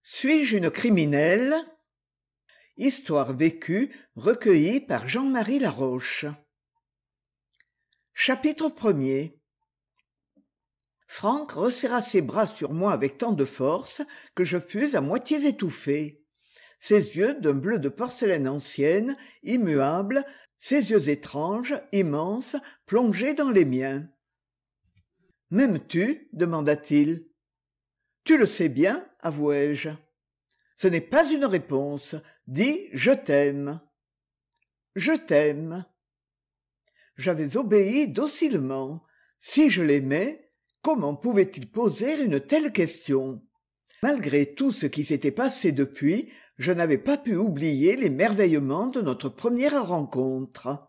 Suis-je une criminelle? Histoire vécue recueillie par Jean-Marie Laroche. Chapitre 1er. Franck resserra ses bras sur moi avec tant de force que je fus à moitié étouffé. Ses yeux d'un bleu de porcelaine ancienne, immuables, ses yeux étranges, immenses, plongés dans les miens. « M'aimes-tu » demanda-t-il. « Tu le sais bien, avouai-je. » Ce n'est pas une réponse. Dis « je t'aime ». « Je t'aime ». J'avais obéi docilement. Si je l'aimais, comment pouvait-il poser une telle question? Malgré tout ce qui s'était passé depuis, je n'avais pas pu oublier l'émerveillement de notre première rencontre.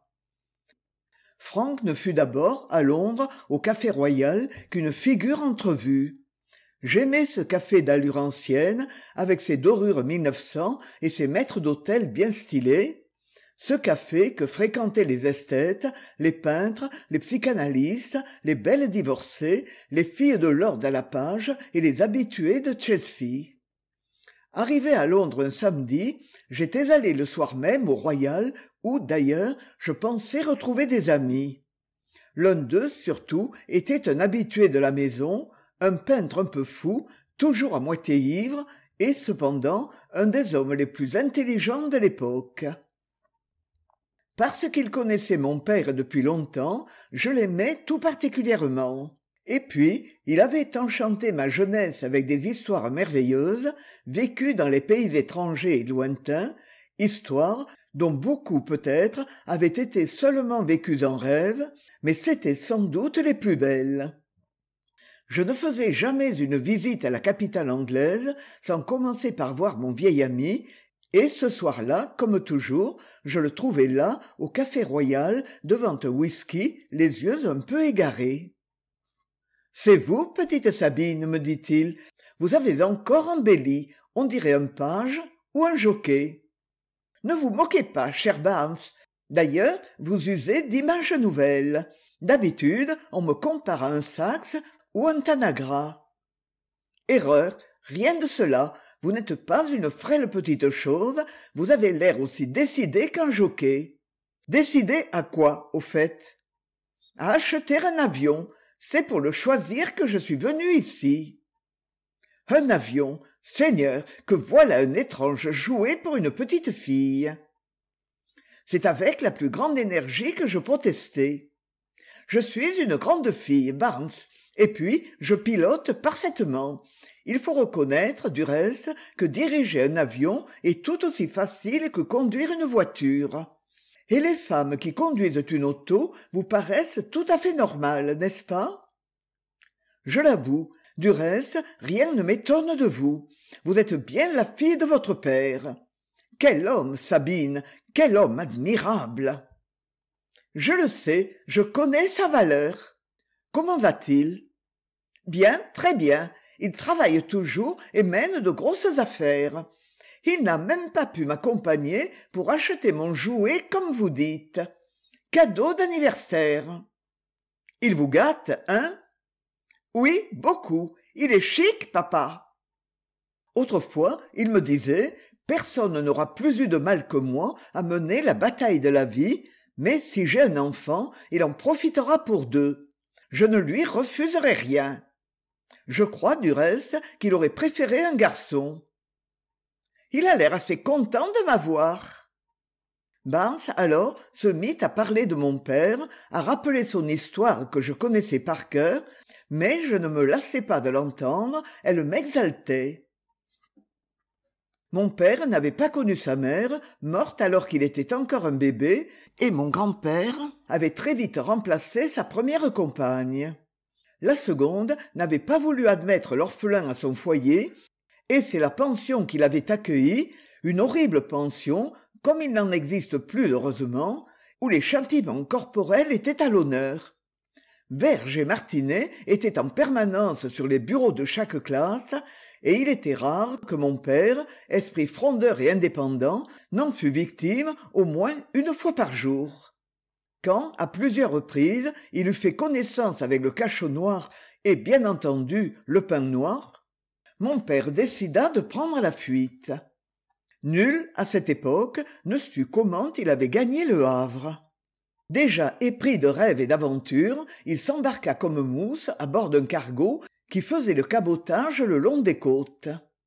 Franck ne fut d'abord, à Londres, au Café Royal, qu'une figure entrevue. J'aimais ce café d'allure ancienne, avec ses dorures 1900 et ses maîtres d'hôtel bien stylés, ce café que fréquentaient les esthètes, les peintres, les psychanalystes, les belles divorcées, les filles de Lord à la page et les habitués de Chelsea. Arrivé à Londres un samedi, j'étais allé le soir même au Royal où, d'ailleurs, je pensais retrouver des amis. L'un d'eux, surtout, était un habitué de la maison, un peintre un peu fou, toujours à moitié ivre, et cependant un des hommes les plus intelligents de l'époque. Parce qu'il connaissait mon père depuis longtemps, je l'aimais tout particulièrement. Et puis, il avait enchanté ma jeunesse avec des histoires merveilleuses, vécues dans les pays étrangers et lointains, histoires dont beaucoup peut-être avaient été seulement vécues en rêve, mais c'étaient sans doute les plus belles. Je ne faisais jamais une visite à la capitale anglaise sans commencer par voir mon vieil ami, et ce soir-là, comme toujours, je le trouvai là, au Café Royal, devant un whisky, les yeux un peu égarés. « C'est vous, petite Sabine, me dit-il. Vous avez encore embelli, on dirait un page ou un jockey. Ne vous moquez pas, cher Barnes. D'ailleurs, vous usez d'images nouvelles. D'habitude, on me compare à un Saxe ou un Tanagra. Erreur, rien de cela. Vous n'êtes pas une frêle petite chose, vous avez l'air aussi décidé qu'un jockey. Décidé à quoi, au fait? À acheter un avion. C'est pour le choisir que je suis venu ici. Un avion, Seigneur, que voilà un étrange jouet pour une petite fille. C'est avec la plus grande énergie que je protestai. Je suis une grande fille, Barnes, et puis je pilote parfaitement. Il faut reconnaître, du reste, que diriger un avion est tout aussi facile que conduire une voiture. Et les femmes qui conduisent une auto vous paraissent tout à fait normales, n'est-ce pas? Je l'avoue, du reste, rien ne m'étonne de vous. Vous êtes bien la fille de votre père. Quel homme, Sabine, quel homme admirable! Je le sais, je connais sa valeur. Comment va-t-il? Bien, très bien. Il travaille toujours et mène de grosses affaires. Il n'a même pas pu m'accompagner pour acheter mon jouet comme vous dites. Cadeau d'anniversaire. Il vous gâte, hein? Oui, beaucoup. Il est chic, papa. Autrefois, il me disait, personne n'aura plus eu de mal que moi à mener la bataille de la vie, mais si j'ai un enfant, il en profitera pour deux. Je ne lui refuserai rien. Je crois, du reste, qu'il aurait préféré un garçon. Il a l'air assez content de m'avoir. Barnes, alors, se mit à parler de mon père, à rappeler son histoire que je connaissais par cœur, mais je ne me lassais pas de l'entendre, elle m'exaltait. Mon père n'avait pas connu sa mère, morte alors qu'il était encore un bébé, et mon grand-père avait très vite remplacé sa première compagne. La seconde n'avait pas voulu admettre l'orphelin à son foyer, et c'est la pension qu'il avait accueillie, une horrible pension, comme il n'en existe plus heureusement, où les châtiments corporels étaient à l'honneur. Verge et Martinet étaient en permanence sur les bureaux de chaque classe, et il était rare que mon père, esprit frondeur et indépendant, n'en fût victime au moins une fois par jour. Quand, à plusieurs reprises, il eut fait connaissance avec le cachot noir et, bien entendu, le pain noir, mon père décida de prendre la fuite. Nul, à cette époque, ne sut comment il avait gagné le Havre. Déjà épris de rêves et d'aventures, il s'embarqua comme mousse à bord d'un cargo qui faisait le cabotage le long des côtes.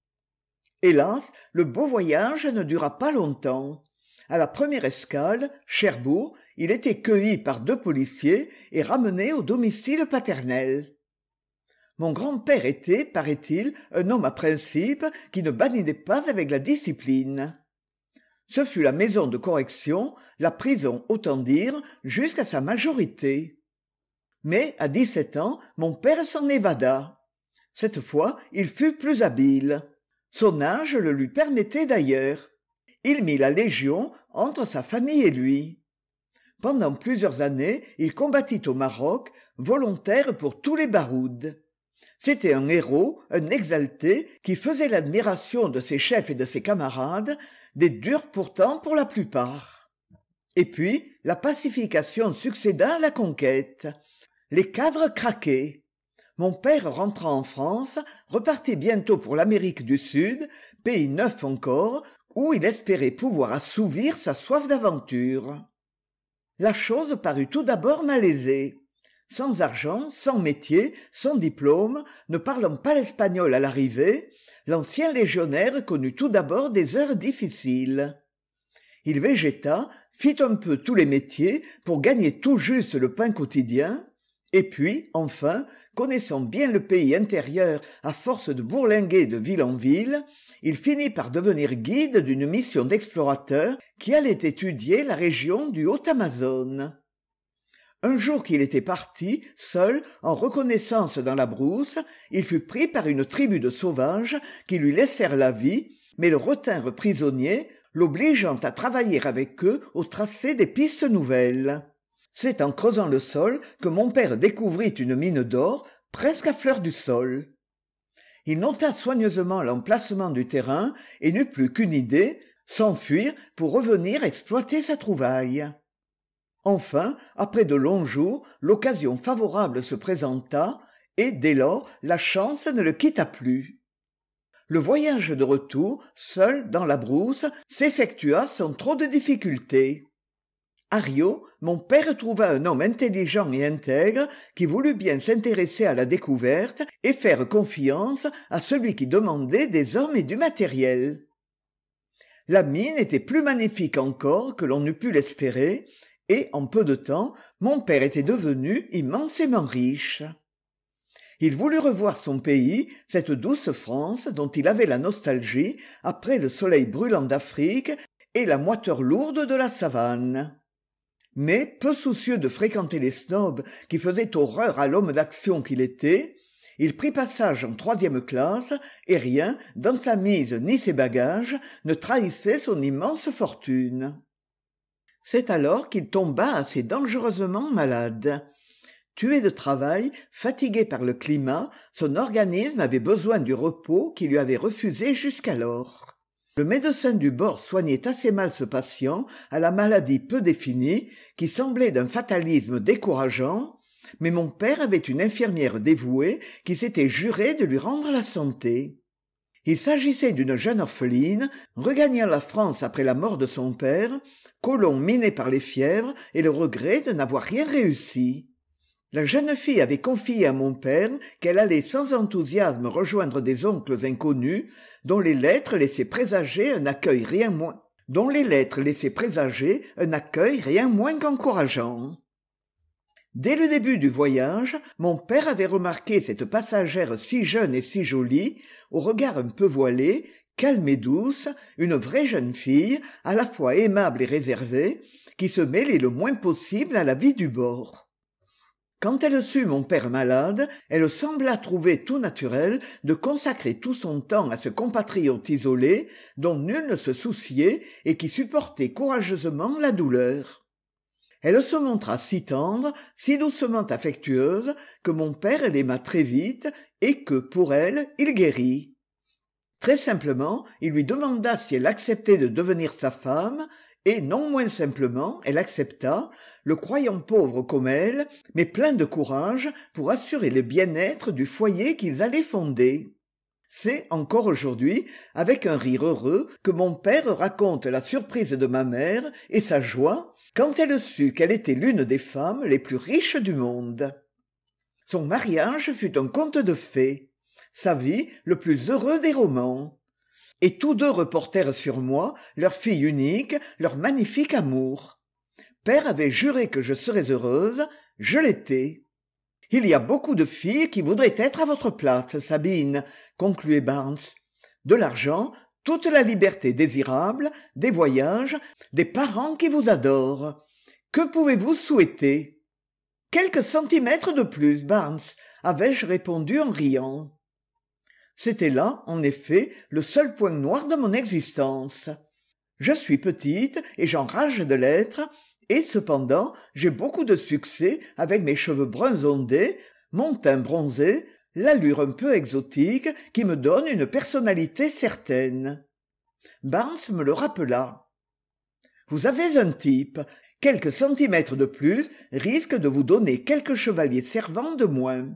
Hélas, le beau voyage ne dura pas longtemps. À la première escale, Cherbourg, il était cueilli par 2 policiers et ramené au domicile paternel. Mon grand-père était, paraît-il, un homme à principes qui ne badinait pas avec la discipline. Ce fut la maison de correction, la prison autant dire, jusqu'à sa majorité. Mais à 17 ans, mon père s'en évada. Cette fois, il fut plus habile. Son âge le lui permettait d'ailleurs. Il mit la Légion entre sa famille et lui. Pendant plusieurs années, il combattit au Maroc, volontaire pour tous les barouds. C'était un héros, un exalté, qui faisait l'admiration de ses chefs et de ses camarades, des durs pourtant pour la plupart. Et puis, la pacification succéda à la conquête. Les cadres craquaient. Mon père rentra en France, repartit bientôt pour l'Amérique du Sud, pays neuf encore, où il espérait pouvoir assouvir sa soif d'aventure. La chose parut tout d'abord malaisée. Sans argent, sans métier, sans diplôme, ne parlant pas l'espagnol à l'arrivée, l'ancien légionnaire connut tout d'abord des heures difficiles. Il végéta, fit un peu tous les métiers pour gagner tout juste le pain quotidien, et puis, enfin, connaissant bien le pays intérieur à force de bourlinguer de ville en ville, il finit par devenir guide d'une mission d'explorateurs qui allait étudier la région du Haut-Amazone. Un jour qu'il était parti, seul, en reconnaissance dans la brousse, il fut pris par une tribu de sauvages qui lui laissèrent la vie, mais le retinrent prisonnier, l'obligeant à travailler avec eux au tracé des pistes nouvelles. C'est en creusant le sol que mon père découvrit une mine d'or presque à fleur du sol. Il nota soigneusement l'emplacement du terrain et n'eut plus qu'une idée, s'enfuir pour revenir exploiter sa trouvaille. Enfin, après de longs jours, l'occasion favorable se présenta, et dès lors la chance ne le quitta plus. Le voyage de retour, seul dans la brousse, s'effectua sans trop de difficultés. À Rio, mon père trouva un homme intelligent et intègre qui voulut bien s'intéresser à la découverte et faire confiance à celui qui demandait des hommes et du matériel. La mine était plus magnifique encore que l'on eût pu l'espérer, et en peu de temps, mon père était devenu immensément riche. Il voulut revoir son pays, cette douce France dont il avait la nostalgie après le soleil brûlant d'Afrique et la moiteur lourde de la savane. Mais, peu soucieux de fréquenter les snobs qui faisaient horreur à l'homme d'action qu'il était, il prit passage en 3e classe et rien, dans sa mise ni ses bagages, ne trahissait son immense fortune. C'est alors qu'il tomba assez dangereusement malade. Tué de travail, fatigué par le climat, son organisme avait besoin du repos qu'il lui avait refusé jusqu'alors. Le médecin du bord soignait assez mal ce patient à la maladie peu définie, qui semblait d'un fatalisme décourageant, mais mon père avait une infirmière dévouée qui s'était juré de lui rendre la santé. Il s'agissait d'une jeune orpheline, regagnant la France après la mort de son père, colon miné par les fièvres et le regret de n'avoir rien réussi. La jeune fille avait confié à mon père qu'elle allait sans enthousiasme rejoindre des oncles inconnus, dont les lettres laissaient présager un accueil rien moins qu'encourageant. Dès le début du voyage, mon père avait remarqué cette passagère si jeune et si jolie, au regard un peu voilé, calme et douce, une vraie jeune fille, à la fois aimable et réservée, qui se mêlait le moins possible à la vie du bord. Quand elle sut mon père malade, elle sembla trouver tout naturel de consacrer tout son temps à ce compatriote isolé, dont nul ne se souciait et qui supportait courageusement la douleur. Elle se montra si tendre, si doucement affectueuse, que mon père l'aima très vite et que, pour elle, il guérit. Très simplement, il lui demanda si elle acceptait de devenir sa femme, et non moins simplement, elle accepta, le croyant pauvre comme elle, mais plein de courage pour assurer le bien-être du foyer qu'ils allaient fonder. C'est encore aujourd'hui, avec un rire heureux, que mon père raconte la surprise de ma mère et sa joie quand elle sut qu'elle était l'une des femmes les plus riches du monde. Son mariage fut un conte de fées, sa vie le plus heureux des romans. Et tous deux reportèrent sur moi, leur fille unique, leur magnifique amour. Père avait juré que je serais heureuse, je l'étais. Il y a beaucoup de filles qui voudraient être à votre place, Sabine, concluait Barnes. De l'argent, toute la liberté désirable, des voyages, des parents qui vous adorent. Que pouvez-vous souhaiter? Quelques centimètres de plus, Barnes, avais-je répondu en riant. C'était là, en effet, le seul point noir de mon existence. Je suis petite et j'enrage de l'être, et cependant j'ai beaucoup de succès avec mes cheveux bruns ondés, mon teint bronzé, l'allure un peu exotique qui me donne une personnalité certaine. Barnes me le rappela. Vous avez un type. Quelques centimètres de plus risquent de vous donner quelques chevaliers servants de moins.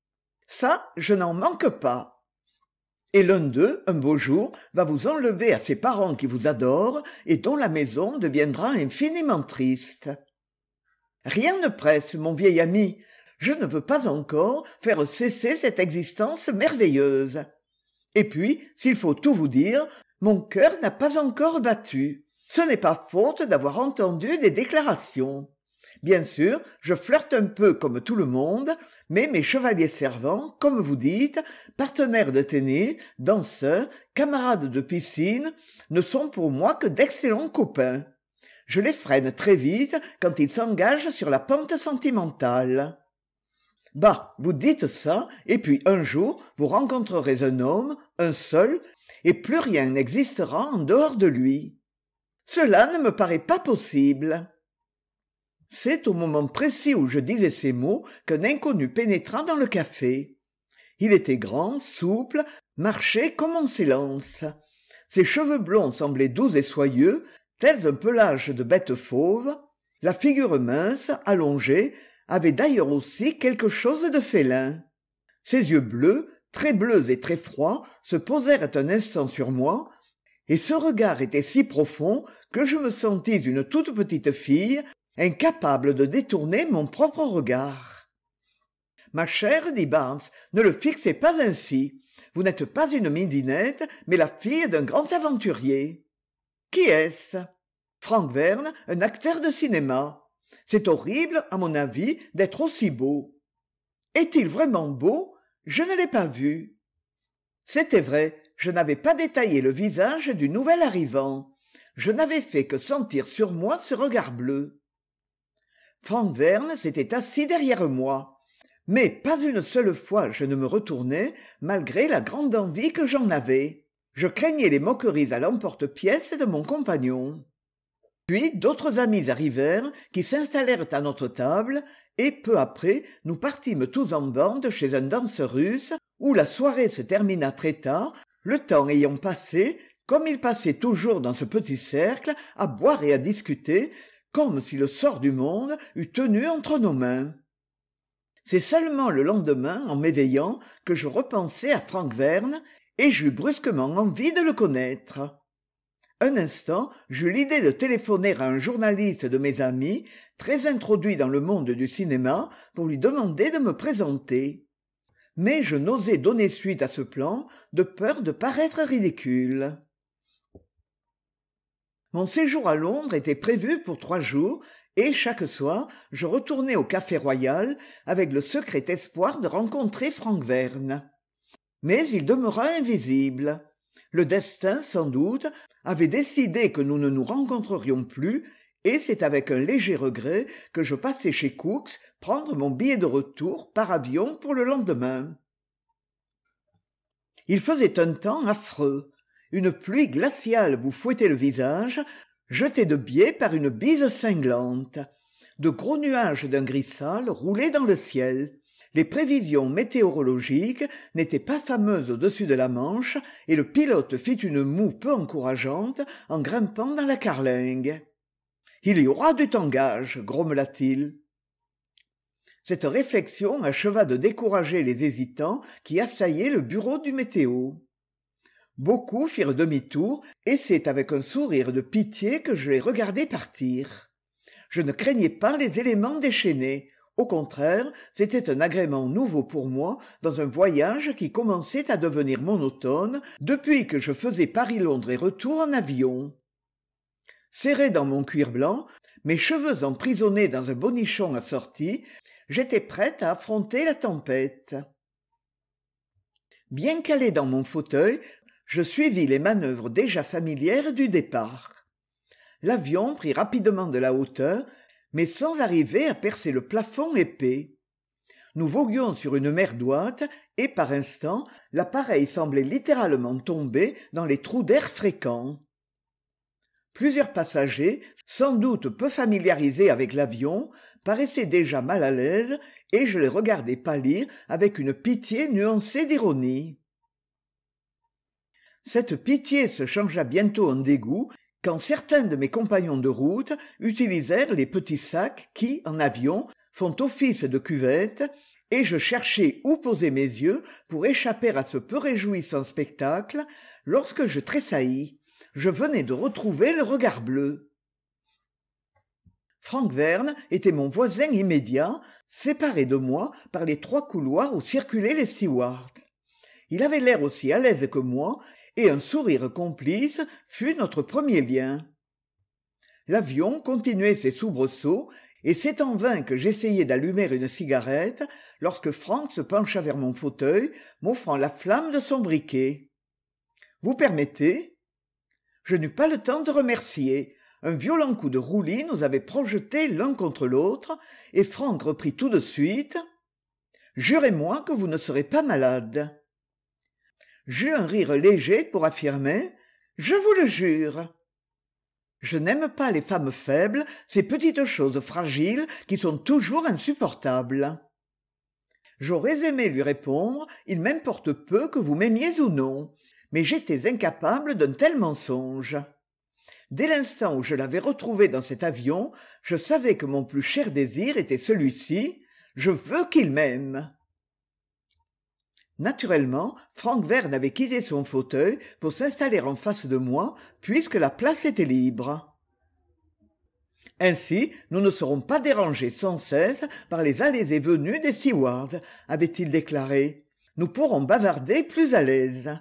Ça, je n'en manque pas. Et l'un d'eux, un beau jour, va vous enlever à ses parents qui vous adorent et dont la maison deviendra infiniment triste. Rien ne presse, mon vieil ami. Je ne veux pas encore faire cesser cette existence merveilleuse. Et puis, s'il faut tout vous dire, mon cœur n'a pas encore battu. Ce n'est pas faute d'avoir entendu des déclarations. Bien sûr, je flirte un peu comme tout le monde, mais mes chevaliers servants, comme vous dites, partenaires de tennis, danseurs, camarades de piscine, ne sont pour moi que d'excellents copains. Je les freine très vite quand ils s'engagent sur la pente sentimentale. Bah, vous dites ça, et puis un jour, vous rencontrerez un homme, un seul, et plus rien n'existera en dehors de lui. Cela ne me paraît pas possible. C'est au moment précis où je disais ces mots qu'un inconnu pénétra dans le café. Il était grand, souple, marchait comme en silence. Ses cheveux blonds semblaient doux et soyeux, tels un pelage de bête fauve. La figure mince, allongée, avait d'ailleurs aussi quelque chose de félin. Ses yeux bleus, très bleus et très froids, se posèrent un instant sur moi, et ce regard était si profond que je me sentis une toute petite fille, incapable de détourner mon propre regard. « Ma chère, dit Barnes, ne le fixez pas ainsi. Vous n'êtes pas une midinette, mais la fille d'un grand aventurier. »« Qui est-ce » ?»« Frank Verne, un acteur de cinéma. C'est horrible, à mon avis, d'être aussi beau. »« Est-il vraiment beau ? Je ne l'ai pas vu. » C'était vrai, je n'avais pas détaillé le visage du nouvel arrivant. Je n'avais fait que sentir sur moi ce regard bleu. Frank Verne s'était assis derrière moi, mais pas une seule fois je ne me retournai, malgré la grande envie que j'en avais. Je craignais les moqueries à l'emporte-pièce de mon compagnon. Puis d'autres amis arrivèrent qui s'installèrent à notre table, et peu après nous partîmes tous en bande chez un danseur russe, où la soirée se termina très tard, le temps ayant passé, comme il passait toujours dans ce petit cercle, à boire et à discuter, comme si le sort du monde eût tenu entre nos mains. C'est seulement le lendemain, en m'éveillant, que je repensai à Frank Verne, et j'eus brusquement envie de le connaître. Un instant, j'eus l'idée de téléphoner à un journaliste de mes amis, très introduit dans le monde du cinéma, pour lui demander de me présenter. Mais je n'osais donner suite à ce plan, de peur de paraître ridicule. Mon séjour à Londres était prévu pour 3 jours, et chaque soir, je retournais au Café Royal avec le secret espoir de rencontrer Frank Verne. Mais il demeura invisible. Le destin, sans doute, avait décidé que nous ne nous rencontrerions plus, et c'est avec un léger regret que je passai chez Cook's prendre mon billet de retour par avion pour le lendemain. Il faisait un temps affreux. Une pluie glaciale vous fouettait le visage, jetée de biais par une bise cinglante. De gros nuages d'un gris sale roulaient dans le ciel. Les prévisions météorologiques n'étaient pas fameuses au-dessus de la Manche, et le pilote fit une moue peu encourageante en grimpant dans la carlingue. « Il y aura du tangage » grommela-t-il. Cette réflexion acheva de décourager les hésitants qui assaillaient le bureau du météo. Beaucoup firent demi-tour, et c'est avec un sourire de pitié que je les regardai partir. Je ne craignais pas les éléments déchaînés. Au contraire, c'était un agrément nouveau pour moi dans un voyage qui commençait à devenir monotone depuis que je faisais Paris-Londres et retour en avion. Serré dans mon cuir blanc, mes cheveux emprisonnés dans un bonichon assorti, j'étais prête à affronter la tempête. Bien calé dans mon fauteuil, je suivis les manœuvres déjà familières du départ. L'avion prit rapidement de la hauteur, mais sans arriver à percer le plafond épais. Nous voguions sur une mer d'ouate et par instants l'appareil semblait littéralement tomber dans les trous d'air fréquents. Plusieurs passagers, sans doute peu familiarisés avec l'avion, paraissaient déjà mal à l'aise et je les regardais pâlir avec une pitié nuancée d'ironie. Cette pitié se changea bientôt en dégoût quand certains de mes compagnons de route utilisèrent les petits sacs qui, en avion, font office de cuvette, et je cherchais où poser mes yeux pour échapper à ce peu réjouissant spectacle lorsque je tressaillis. Je venais de retrouver le regard bleu. Frank Verne était mon voisin immédiat, séparé de moi par les 3 couloirs où circulaient les stewards. Il avait l'air aussi à l'aise que moi, et un sourire complice fut notre premier lien. L'avion continuait ses soubresauts, et c'est en vain que j'essayai d'allumer une cigarette lorsque Frank se pencha vers mon fauteuil, m'offrant la flamme de son briquet. « Vous permettez ?» Je n'eus pas le temps de remercier. Un violent coup de roulis nous avait projetés l'un contre l'autre, et Frank reprit tout de suite. « Jurez-moi que vous ne serez pas malade. » J'eus un rire léger pour affirmer « Je vous le jure !» Je n'aime pas les femmes faibles, ces petites choses fragiles qui sont toujours insupportables. J'aurais aimé lui répondre « Il m'importe peu que vous m'aimiez ou non », mais j'étais incapable d'un tel mensonge. Dès l'instant où je l'avais retrouvé dans cet avion, je savais que mon plus cher désir était celui-ci, je veux qu'il m'aime. Naturellement, Frank Verne avait quitté son fauteuil pour s'installer en face de moi, puisque la place était libre. Ainsi, nous ne serons pas dérangés sans cesse par les allées et venues des stewards, avait-il déclaré. Nous pourrons bavarder plus à l'aise.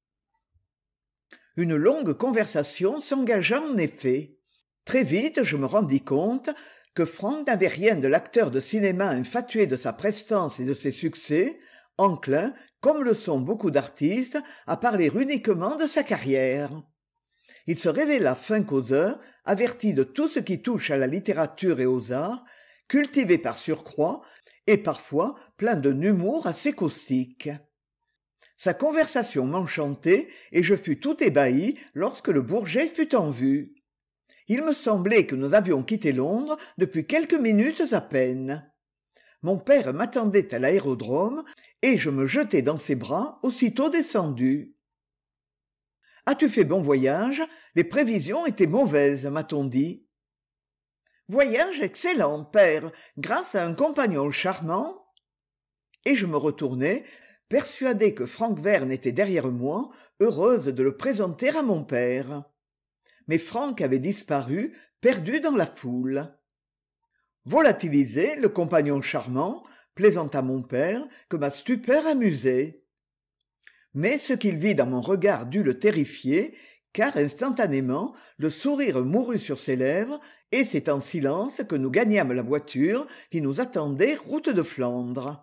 Une longue conversation s'engagea en effet. Très vite, je me rendis compte que Frank n'avait rien de l'acteur de cinéma infatué de sa prestance et de ses succès, enclin, comme le sont beaucoup d'artistes, à parler uniquement de sa carrière. Il se révéla fin causeur, averti de tout ce qui touche à la littérature et aux arts, cultivé par surcroît, et parfois plein d'un humour assez caustique. Sa conversation m'enchantait, et je fus tout ébahi lorsque le Bourget fut en vue. Il me semblait que nous avions quitté Londres depuis quelques minutes à peine. Mon père m'attendait à l'aérodrome, et je me jetai dans ses bras aussitôt descendu. « As-tu fait bon voyage ? Les prévisions étaient mauvaises, m'a-t-on dit. »« Voyage excellent, père, grâce à un compagnon charmant. » Et je me retournai, persuadée que Frank Verne était derrière moi, heureuse de le présenter à mon père. Mais Frank avait disparu, perdu dans la foule. Volatilisé, le compagnon charmant, plaisanta mon père, que ma stupeur amusait. Mais ce qu'il vit dans mon regard dut le terrifier, car instantanément, le sourire mourut sur ses lèvres, et c'est en silence que nous gagnâmes la voiture qui nous attendait route de Flandre.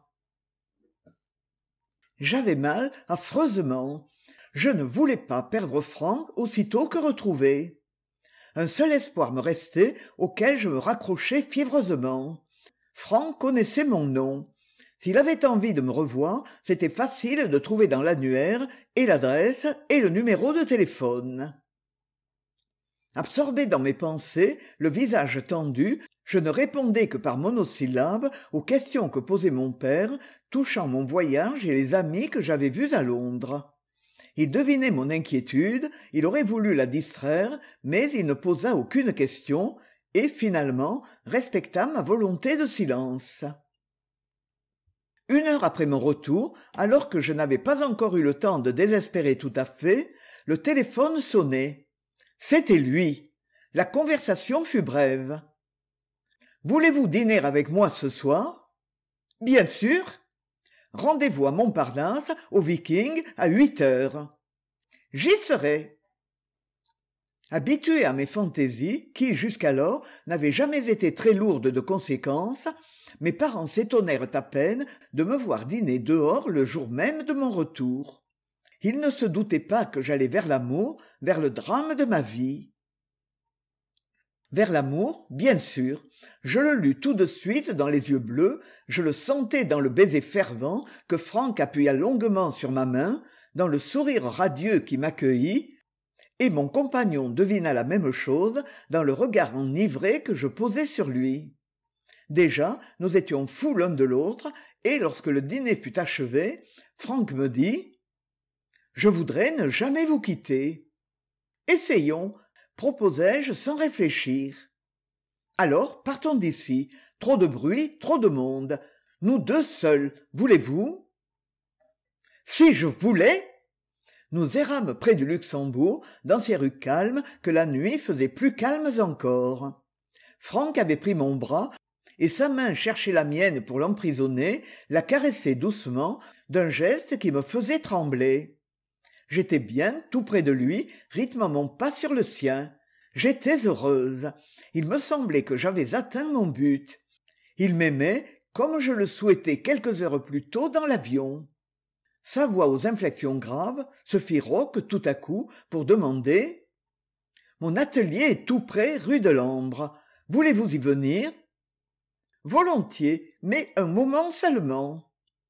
J'avais mal, affreusement. Je ne voulais pas perdre Frank aussitôt que retrouvé. Un seul espoir me restait, auquel je me raccrochai fiévreusement. Frank connaissait mon nom. S'il avait envie de me revoir, c'était facile de trouver dans l'annuaire et l'adresse et le numéro de téléphone. Absorbé dans mes pensées, le visage tendu, je ne répondais que par monosyllabes aux questions que posait mon père, touchant mon voyage et les amis que j'avais vus à Londres. Il devinait mon inquiétude, il aurait voulu la distraire, mais il ne posa aucune question, et finalement respecta ma volonté de silence. 1 heure après mon retour, alors que je n'avais pas encore eu le temps de désespérer tout à fait, le téléphone sonnait. C'était lui. La conversation fut brève. « Voulez-vous dîner avec moi ce soir ?»« Bien sûr. Rendez-vous à Montparnasse, au Viking, à 8 heures. »« J'y serai. » Habitué à mes fantaisies, qui, jusqu'alors, n'avaient jamais été très lourdes de conséquences, mes parents s'étonnèrent à peine de me voir dîner dehors le jour même de mon retour. Ils ne se doutaient pas que j'allais vers l'amour, vers le drame de ma vie. Vers l'amour, bien sûr. Je le lus tout de suite dans les yeux bleus, je le sentais dans le baiser fervent que Franck appuya longuement sur ma main, dans le sourire radieux qui m'accueillit, et mon compagnon devina la même chose dans le regard enivré que je posais sur lui. Déjà, nous étions fous l'un de l'autre, et lorsque le dîner fut achevé, Franck me dit « Je voudrais ne jamais vous quitter. »« Essayons, » proposai-je sans réfléchir. « Alors, partons d'ici. Trop de bruit, trop de monde. Nous deux seuls, voulez-vous ?»« Si je voulais !» Nous errâmes près du Luxembourg, dans ces rues calmes que la nuit faisait plus calmes encore. Franck avait pris mon bras, et sa main cherchait la mienne pour l'emprisonner, la caressait doucement, d'un geste qui me faisait trembler. J'étais bien tout près de lui, rythmant mon pas sur le sien. J'étais heureuse. Il me semblait que j'avais atteint mon but. Il m'aimait comme je le souhaitais quelques heures plus tôt dans l'avion. Sa voix aux inflexions graves se fit rauque tout à coup pour demander « Mon atelier est tout près, rue de l'Ambre. Voulez-vous y venir ?»« Volontiers, mais un moment seulement. »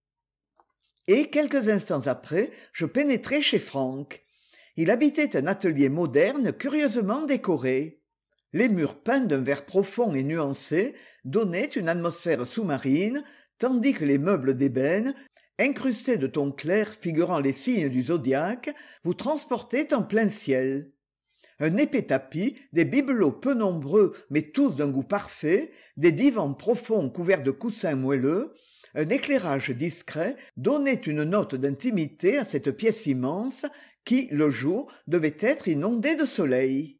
Et quelques instants après, je pénétrai chez Franck. Il habitait un atelier moderne curieusement décoré. Les murs peints d'un vert profond et nuancé donnaient une atmosphère sous-marine, tandis que les meubles d'ébène, incrustés de tons clairs figurant les signes du zodiaque, vous transportaient en plein ciel. Un épais tapis, des bibelots peu nombreux mais tous d'un goût parfait, des divans profonds couverts de coussins moelleux, un éclairage discret donnait une note d'intimité à cette pièce immense qui, le jour, devait être inondée de soleil.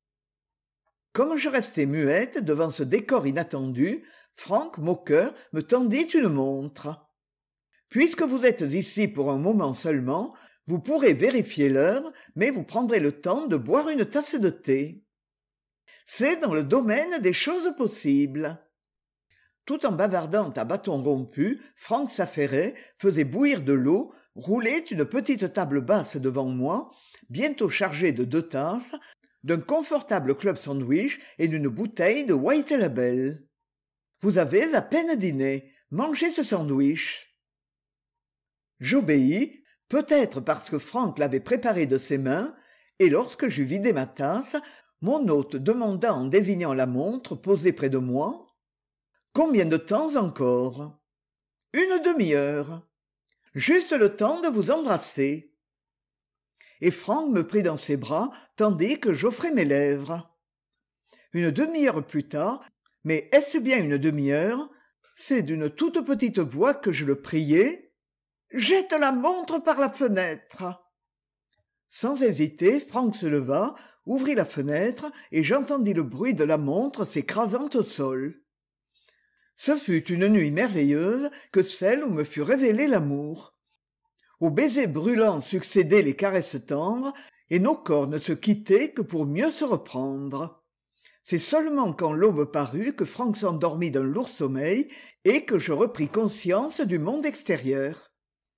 Comme je restais muette devant ce décor inattendu, Franck, moqueur, me tendit une montre. « Puisque vous êtes ici pour un moment seulement, vous pourrez vérifier l'heure, mais vous prendrez le temps de boire une tasse de thé. C'est dans le domaine des choses possibles. » Tout en bavardant à bâton rompu, Franck s'affairait, faisait bouillir de l'eau, roulait une petite table basse devant moi, bientôt chargée de 2 tasses, d'un confortable club sandwich et d'une bouteille de White Label. « Vous avez à peine dîné, mangez ce sandwich. » J'obéis, peut-être parce que Franck l'avait préparé de ses mains, et lorsque j'eus vidé ma tasse, mon hôte demanda en désignant la montre posée près de moi « Combien de temps encore ?»« Une demi-heure. Juste le temps de vous embrasser. » Et Franck me prit dans ses bras tandis que j'offrais mes lèvres. Une demi-heure plus tard, mais est-ce bien une demi-heure, c'est d'une toute petite voix que je le priai « Jette la montre par la fenêtre !» Sans hésiter, Franck se leva, ouvrit la fenêtre et j'entendis le bruit de la montre s'écrasant au sol. Ce fut une nuit merveilleuse que celle où me fut révélé l'amour. Aux baisers brûlants succédaient les caresses tendres, et nos corps ne se quittaient que pour mieux se reprendre. C'est seulement quand l'aube parut que Franck s'endormit d'un lourd sommeil et que je repris conscience du monde extérieur.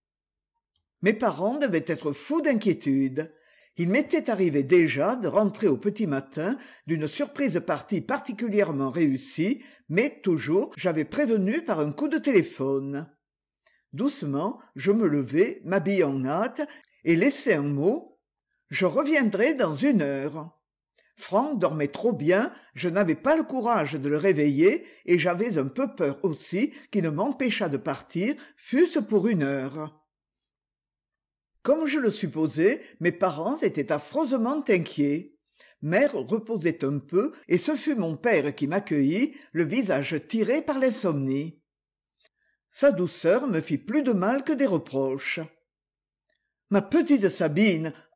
Mes parents devaient être fous d'inquiétude. Il m'était arrivé déjà de rentrer au petit matin d'une surprise partie particulièrement réussie, mais toujours j'avais prévenu par un coup de téléphone. Doucement, je me levai, m'habilai en hâte et laissai un mot « Je reviendrai dans 1 heure ». Franck dormait trop bien, je n'avais pas le courage de le réveiller et j'avais un peu peur aussi qu'il ne m'empêchât de partir, fût-ce pour 1 heure. Comme je le supposais, mes parents étaient affreusement inquiets. Mère reposait un peu, et ce fut mon père qui m'accueillit, le visage tiré par l'insomnie. Sa douceur me fit plus de mal que des reproches. « Ma petite Sabine,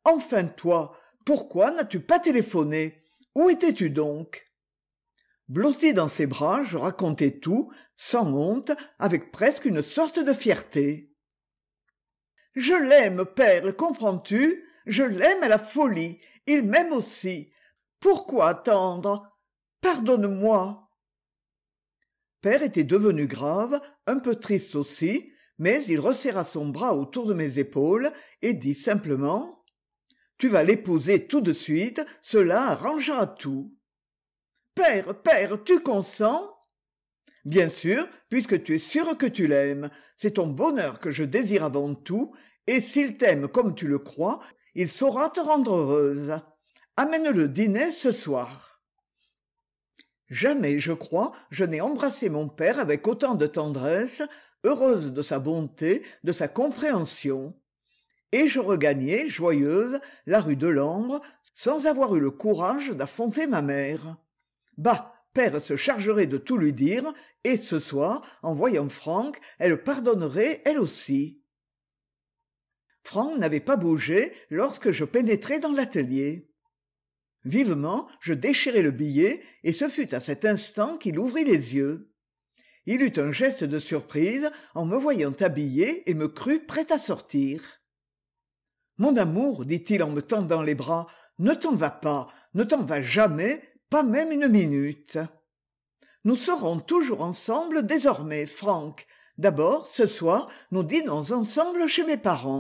Enfin toi, pourquoi n'as-tu pas téléphoné? Où étais-tu donc? Blotti dans ses bras, je racontai tout, sans honte, avec presque une sorte de fierté. Je l'aime, père, comprends-tu? Je l'aime à la folie. Il m'aime aussi. Pourquoi attendre? Pardonne-moi. Père était devenu grave, un peu triste aussi, mais il resserra son bras autour de mes épaules et dit simplement « Tu vas l'épouser tout de suite, cela arrangera tout. »« Père, tu consens ?»« Bien sûr, puisque tu es sûr que tu l'aimes. C'est ton bonheur que je désire avant tout, et s'il t'aime comme tu le crois, il saura te rendre heureuse. Amène-le dîner ce soir. » Jamais, je crois, je n'ai embrassé mon père avec autant de tendresse, heureuse de sa bonté, de sa compréhension. Et je regagnai, joyeuse, la rue de l'Ambre, sans avoir eu le courage d'affronter ma mère. Bah, père se chargerait de tout lui dire, et ce soir, en voyant Franck, elle pardonnerait elle aussi. Franck n'avait pas bougé lorsque je pénétrai dans l'atelier. Vivement, je déchirai le billet, et ce fut à cet instant qu'il ouvrit les yeux. Il eut un geste de surprise en me voyant habillée et me crut prête à sortir. « Mon amour, dit-il en me tendant les bras, ne t'en va pas, ne t'en va jamais, pas même une minute. Nous serons toujours ensemble désormais, Franck. D'abord, ce soir, nous dînons ensemble chez mes parents. »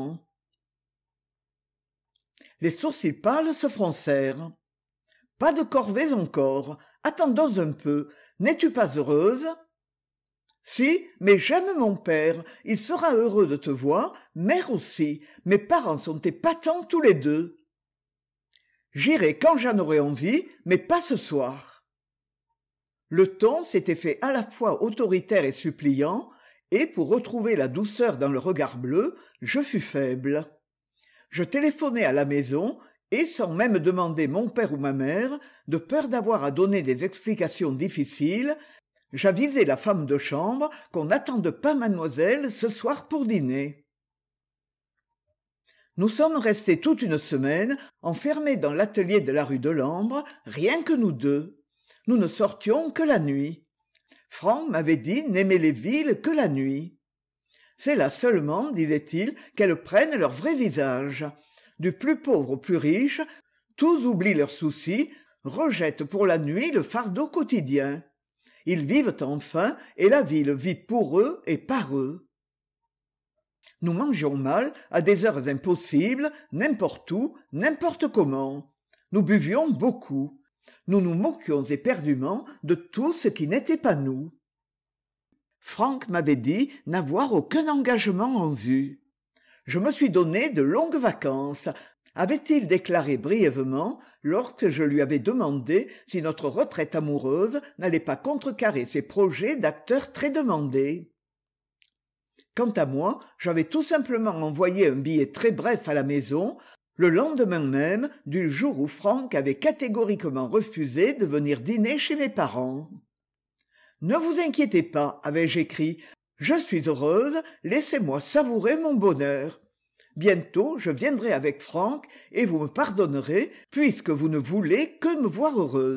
Les sourcils pâles se froncèrent. « Pas de corvées encore. Attendons un peu. N'es-tu pas heureuse ? » ?»« Si, mais j'aime mon père. Il sera heureux de te voir, mère aussi. Mes parents sont épatants tous les deux. »« J'irai quand j'en aurai envie, mais pas ce soir. » Le ton s'était fait à la fois autoritaire et suppliant, et pour retrouver la douceur dans le regard bleu, je fus faible. Je téléphonai à la maison, et sans même demander mon père ou ma mère, de peur d'avoir à donner des explications difficiles, j'avisai la femme de chambre qu'on n'attende pas mademoiselle ce soir pour dîner. Nous sommes restés toute une semaine, enfermés dans l'atelier de la rue de l'Ambre, rien que nous deux. Nous ne sortions que la nuit. Franck m'avait dit n'aimer les villes que la nuit. C'est là seulement, disait-il, qu'elles prennent leur vrai visage. Du plus pauvre au plus riche, tous oublient leurs soucis, rejettent pour la nuit le fardeau quotidien. Ils vivent enfin, et la ville vit pour eux et par eux. Nous mangions mal, à des heures impossibles, n'importe où, n'importe comment. Nous buvions beaucoup. Nous nous moquions éperdument de tout ce qui n'était pas nous. Franck m'avait dit n'avoir aucun engagement en vue. Je me suis donné de longues vacances, avait-il déclaré brièvement lorsque je lui avais demandé si notre retraite amoureuse n'allait pas contrecarrer ses projets d'acteur très demandés. Quant à moi, j'avais tout simplement envoyé un billet très bref à la maison, le lendemain même du jour où Franck avait catégoriquement refusé de venir dîner chez mes parents. « Ne vous inquiétez pas, avais-je écrit, je suis heureuse, laissez-moi savourer mon bonheur. Bientôt je viendrai avec Franck et vous me pardonnerez puisque vous ne voulez que me voir heureuse. »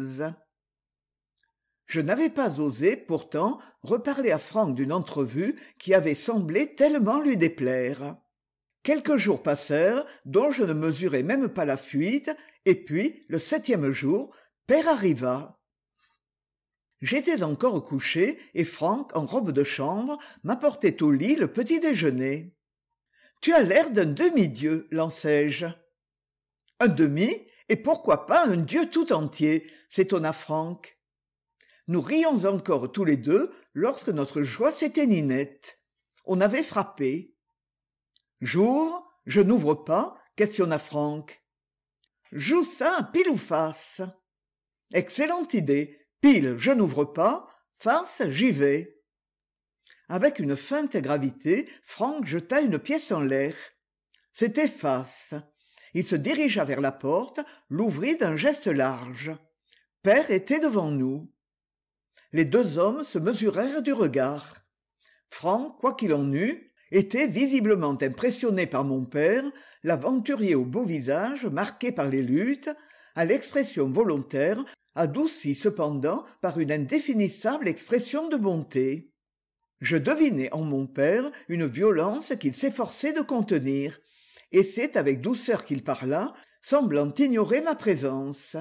Je n'avais pas osé, pourtant, reparler à Franck d'une entrevue qui avait semblé tellement lui déplaire. Quelques jours passèrent, dont je ne mesurais même pas la fuite, et puis, le 7e jour, père arriva. J'étais encore couché, et Franck, en robe de chambre, m'apportait au lit le petit déjeuner. « Tu as l'air d'un demi-dieu, lançai-je. »« Un demi ? Et pourquoi pas un dieu tout entier ?» s'étonna Franck. Nous rions encore tous les deux lorsque notre joie s'éteignit net. On avait frappé. « J'ouvre, je n'ouvre pas ?» questionna Franck. « Joue ça, pile ou face ?» Excellente idée. Pile, je n'ouvre pas. Face, j'y vais. Avec une feinte gravité, Franck jeta une pièce en l'air. C'était face. Il se dirigea vers la porte, l'ouvrit d'un geste large. Père était devant nous. Les deux hommes se mesurèrent du regard. Franck, quoi qu'il en eût, était visiblement impressionné par mon père, l'aventurier au beau visage marqué par les luttes, à l'expression volontaire, adoucie cependant par une indéfinissable expression de bonté. Je devinai en mon père une violence qu'il s'efforçait de contenir, et c'est avec douceur qu'il parla, semblant ignorer ma présence.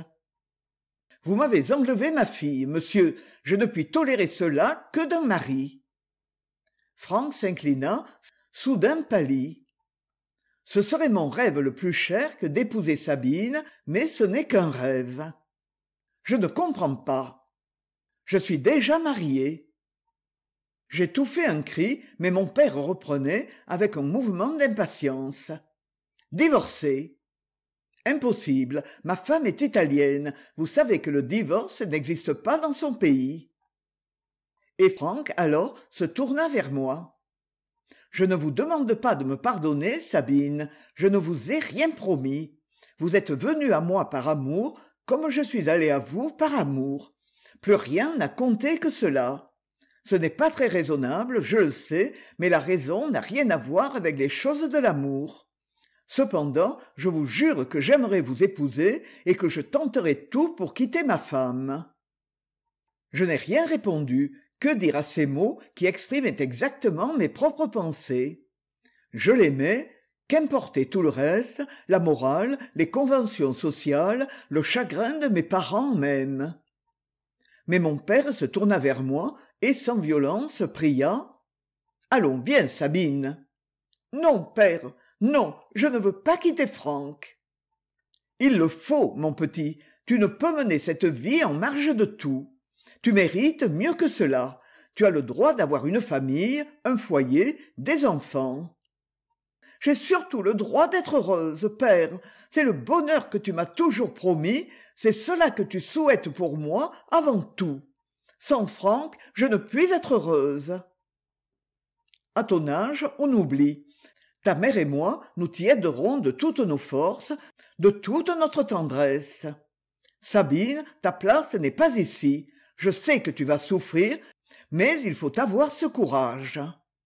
« Vous m'avez enlevé ma fille, monsieur, je ne puis tolérer cela que d'un mari. » Franck s'inclina, soudain pâlit. « Ce serait mon rêve le plus cher que d'épouser Sabine, mais ce n'est qu'un rêve. Je ne comprends pas. Je suis déjà marié. » J'étouffai un cri, mais mon père reprenait avec un mouvement d'impatience. « Divorcé. Impossible, ma femme est italienne, vous savez que le divorce n'existe pas dans son pays. » Et Franck alors se tourna vers moi. « Je ne vous demande pas de me pardonner, Sabine, je ne vous ai rien promis. Vous êtes venue à moi par amour, comme je suis allé à vous par amour. Plus rien n'a compté que cela. Ce n'est pas très raisonnable, je le sais, mais la raison n'a rien à voir avec les choses de l'amour. Cependant, je vous jure que j'aimerais vous épouser et que je tenterai tout pour quitter ma femme. » Je n'ai rien répondu. Que dire à ces mots qui exprimaient exactement mes propres pensées? Je l'aimais, qu'importait tout le reste, la morale, les conventions sociales, le chagrin de mes parents même. Mais mon père se tourna vers moi et sans violence pria « Allons, viens, Sabine. »« Non, père, non, je ne veux pas quitter Franck. »« Il le faut, mon petit, tu ne peux mener cette vie en marge de tout. Tu mérites mieux que cela. Tu as le droit d'avoir une famille, un foyer, des enfants. »« J'ai surtout le droit d'être heureuse, père. C'est le bonheur que tu m'as toujours promis, c'est cela que tu souhaites pour moi avant tout. Sans Franck, je ne puis être heureuse. » À ton âge, on oublie. Ta mère et moi, nous t'y aiderons de toutes nos forces, de toute notre tendresse. Sabine, ta place n'est pas ici. Je sais que tu vas souffrir, mais il faut avoir ce courage.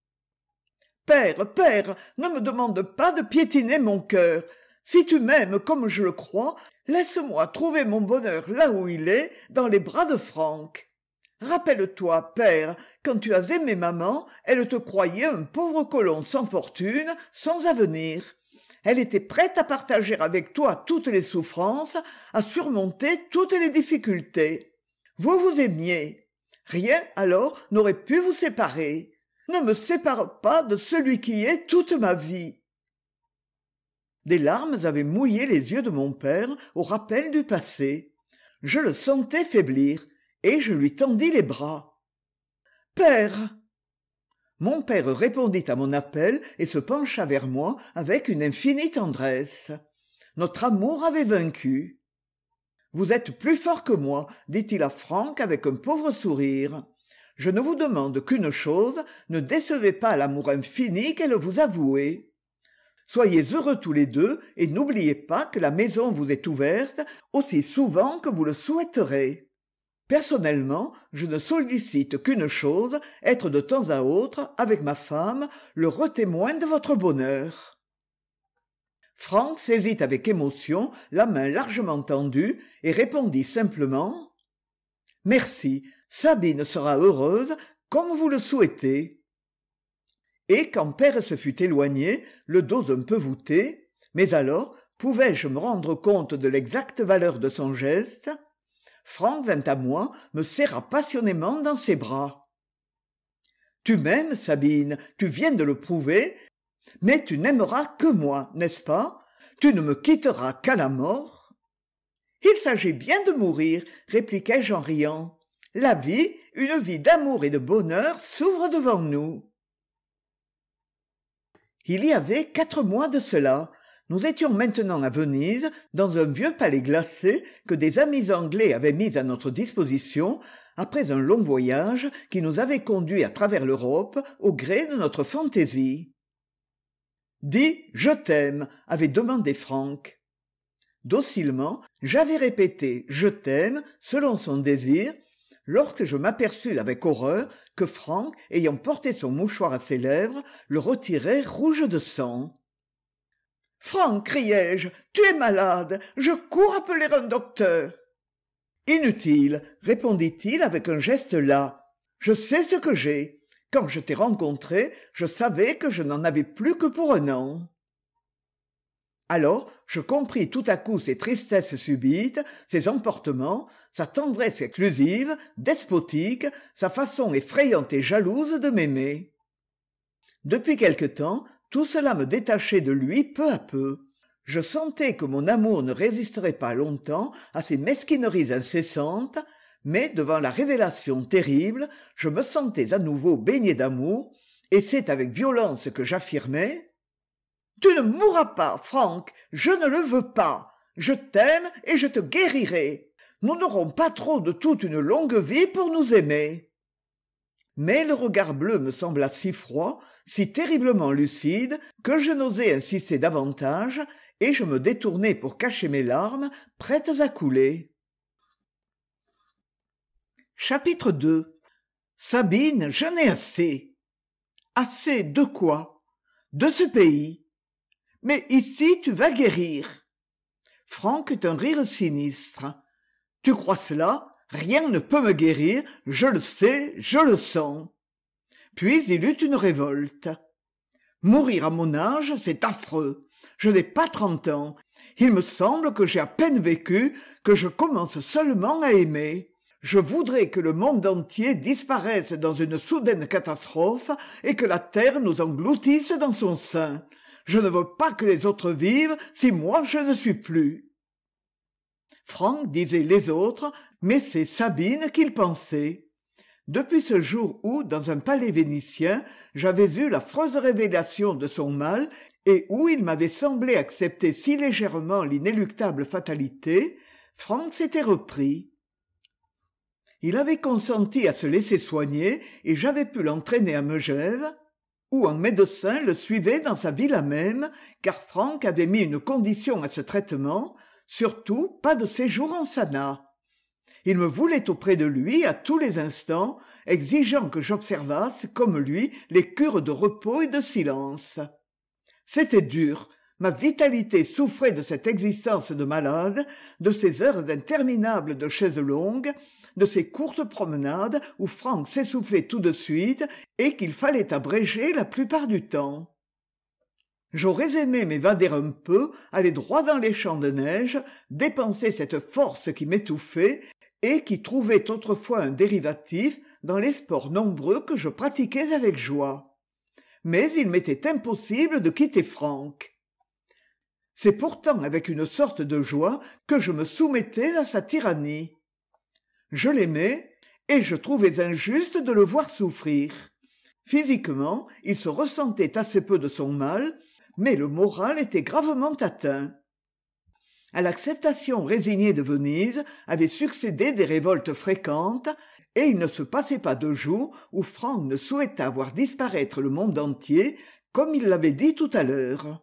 Père, père, ne me demande pas de piétiner mon cœur. Si tu m'aimes comme je le crois, laisse-moi trouver mon bonheur là où il est, dans les bras de Franck. Rappelle-toi, père, quand tu as aimé maman, elle te croyait un pauvre colon sans fortune, sans avenir. Elle était prête à partager avec toi toutes les souffrances, à surmonter toutes les difficultés. Vous vous aimiez. Rien, alors, n'aurait pu vous séparer. Ne me sépare pas de celui qui est toute ma vie. » Des larmes avaient mouillé les yeux de mon père au rappel du passé. Je le sentais faiblir, et je lui tendis les bras. « Père !» Mon père répondit à mon appel et se pencha vers moi avec une infinie tendresse. Notre amour avait vaincu. « Vous êtes plus fort que moi, dit-il à Franck avec un pauvre sourire. Je ne vous demande qu'une chose, ne décevez pas l'amour infini qu'elle vous a voué. Soyez heureux tous les deux et n'oubliez pas que la maison vous est ouverte aussi souvent que vous le souhaiterez. Personnellement, je ne sollicite qu'une chose, être de temps à autre, avec ma femme, le retémoin de votre bonheur. » Franck saisit avec émotion la main largement tendue et répondit simplement « Merci, Sabine sera heureuse comme vous le souhaitez. » Et quand père se fut éloigné, le dos un peu voûté, mais alors pouvais-je me rendre compte de l'exacte valeur de son geste? Franck vint à moi, me serra passionnément dans ses bras. « Tu m'aimes, Sabine, tu viens de le prouver, mais tu n'aimeras que moi, n'est-ce pas? Tu ne me quitteras qu'à la mort. »« Il s'agit bien de mourir, répliquai-je en riant. La vie, une vie d'amour et de bonheur s'ouvre devant nous. » Il y avait 4 mois de cela. Nous étions maintenant à Venise, dans un vieux palais glacé que des amis anglais avaient mis à notre disposition après un long voyage qui nous avait conduits à travers l'Europe au gré de notre fantaisie. « Dis, je t'aime » avait demandé Franck. Docilement, j'avais répété « je t'aime » selon son désir. lorsque je m'aperçus avec horreur que Franck, ayant porté son mouchoir à ses lèvres, le retirait rouge de sang. « Franck, criai-je, tu es malade, je cours appeler un docteur. »« Inutile, répondit-il avec un geste las. Je sais ce que j'ai. Quand je t'ai rencontré, je savais que je n'en avais plus que pour 1 an. » Alors, je compris tout à coup ses tristesses subites, ses emportements, sa tendresse exclusive, despotique, sa façon effrayante et jalouse de m'aimer. Depuis quelque temps, tout cela me détachait de lui peu à peu. Je sentais que mon amour ne résisterait pas longtemps à ces mesquineries incessantes, mais devant la révélation terrible, je me sentais à nouveau baigné d'amour, et c'est avec violence que j'affirmais: « Tu ne mourras pas, Franck, je ne le veux pas. Je t'aime et je te guérirai. Nous n'aurons pas trop de toute une longue vie pour nous aimer. » Mais le regard bleu me sembla si froid, si terriblement lucide, que je n'osais insister davantage, et je me détournai pour cacher mes larmes, prêtes à couler. Chapitre 2. Sabine, j'en ai assez. Assez de quoi? De ce pays. Mais ici, tu vas guérir. Franck eut un rire sinistre. Tu crois cela? Rien ne peut me guérir, je le sais, je le sens. Puis il eut une révolte. Mourir à mon âge, c'est affreux. Je n'ai pas 30 ans. Il me semble que j'ai à peine vécu, que je commence seulement à aimer. Je voudrais que le monde entier disparaisse dans une soudaine catastrophe et que la terre nous engloutisse dans son sein. Je ne veux pas que les autres vivent si moi je ne suis plus. Franck disait les autres, mais c'est Sabine qu'il pensait. Depuis ce jour où, dans un palais vénitien, j'avais eu l'affreuse révélation de son mal et où il m'avait semblé accepter si légèrement l'inéluctable fatalité, Franck s'était repris. Il avait consenti à se laisser soigner et j'avais pu l'entraîner à Megève, où un médecin le suivait dans sa villa même, car Franck avait mis une condition à ce traitement, surtout pas de séjour en Sanat. Il me voulait auprès de lui à tous les instants, exigeant que j'observasse, comme lui, les cures de repos et de silence. C'était dur. Ma vitalité souffrait de cette existence de malade, de ces heures interminables de chaises longues, de ces courtes promenades où Franck s'essoufflait tout de suite et qu'il fallait abréger la plupart du temps. J'aurais aimé m'évader un peu, aller droit dans les champs de neige, dépenser cette force qui m'étouffait et qui trouvait autrefois un dérivatif dans les sports nombreux que je pratiquais avec joie. Mais il m'était impossible de quitter Franck. C'est pourtant avec une sorte de joie que je me soumettais à sa tyrannie. Je l'aimais, et je trouvais injuste de le voir souffrir. Physiquement, il se ressentait assez peu de son mal, mais le moral était gravement atteint. À l'acceptation résignée de Venise avaient succédé des révoltes fréquentes, et il ne se passait pas de jour où Franck ne souhaitât voir disparaître le monde entier, comme il l'avait dit tout à l'heure.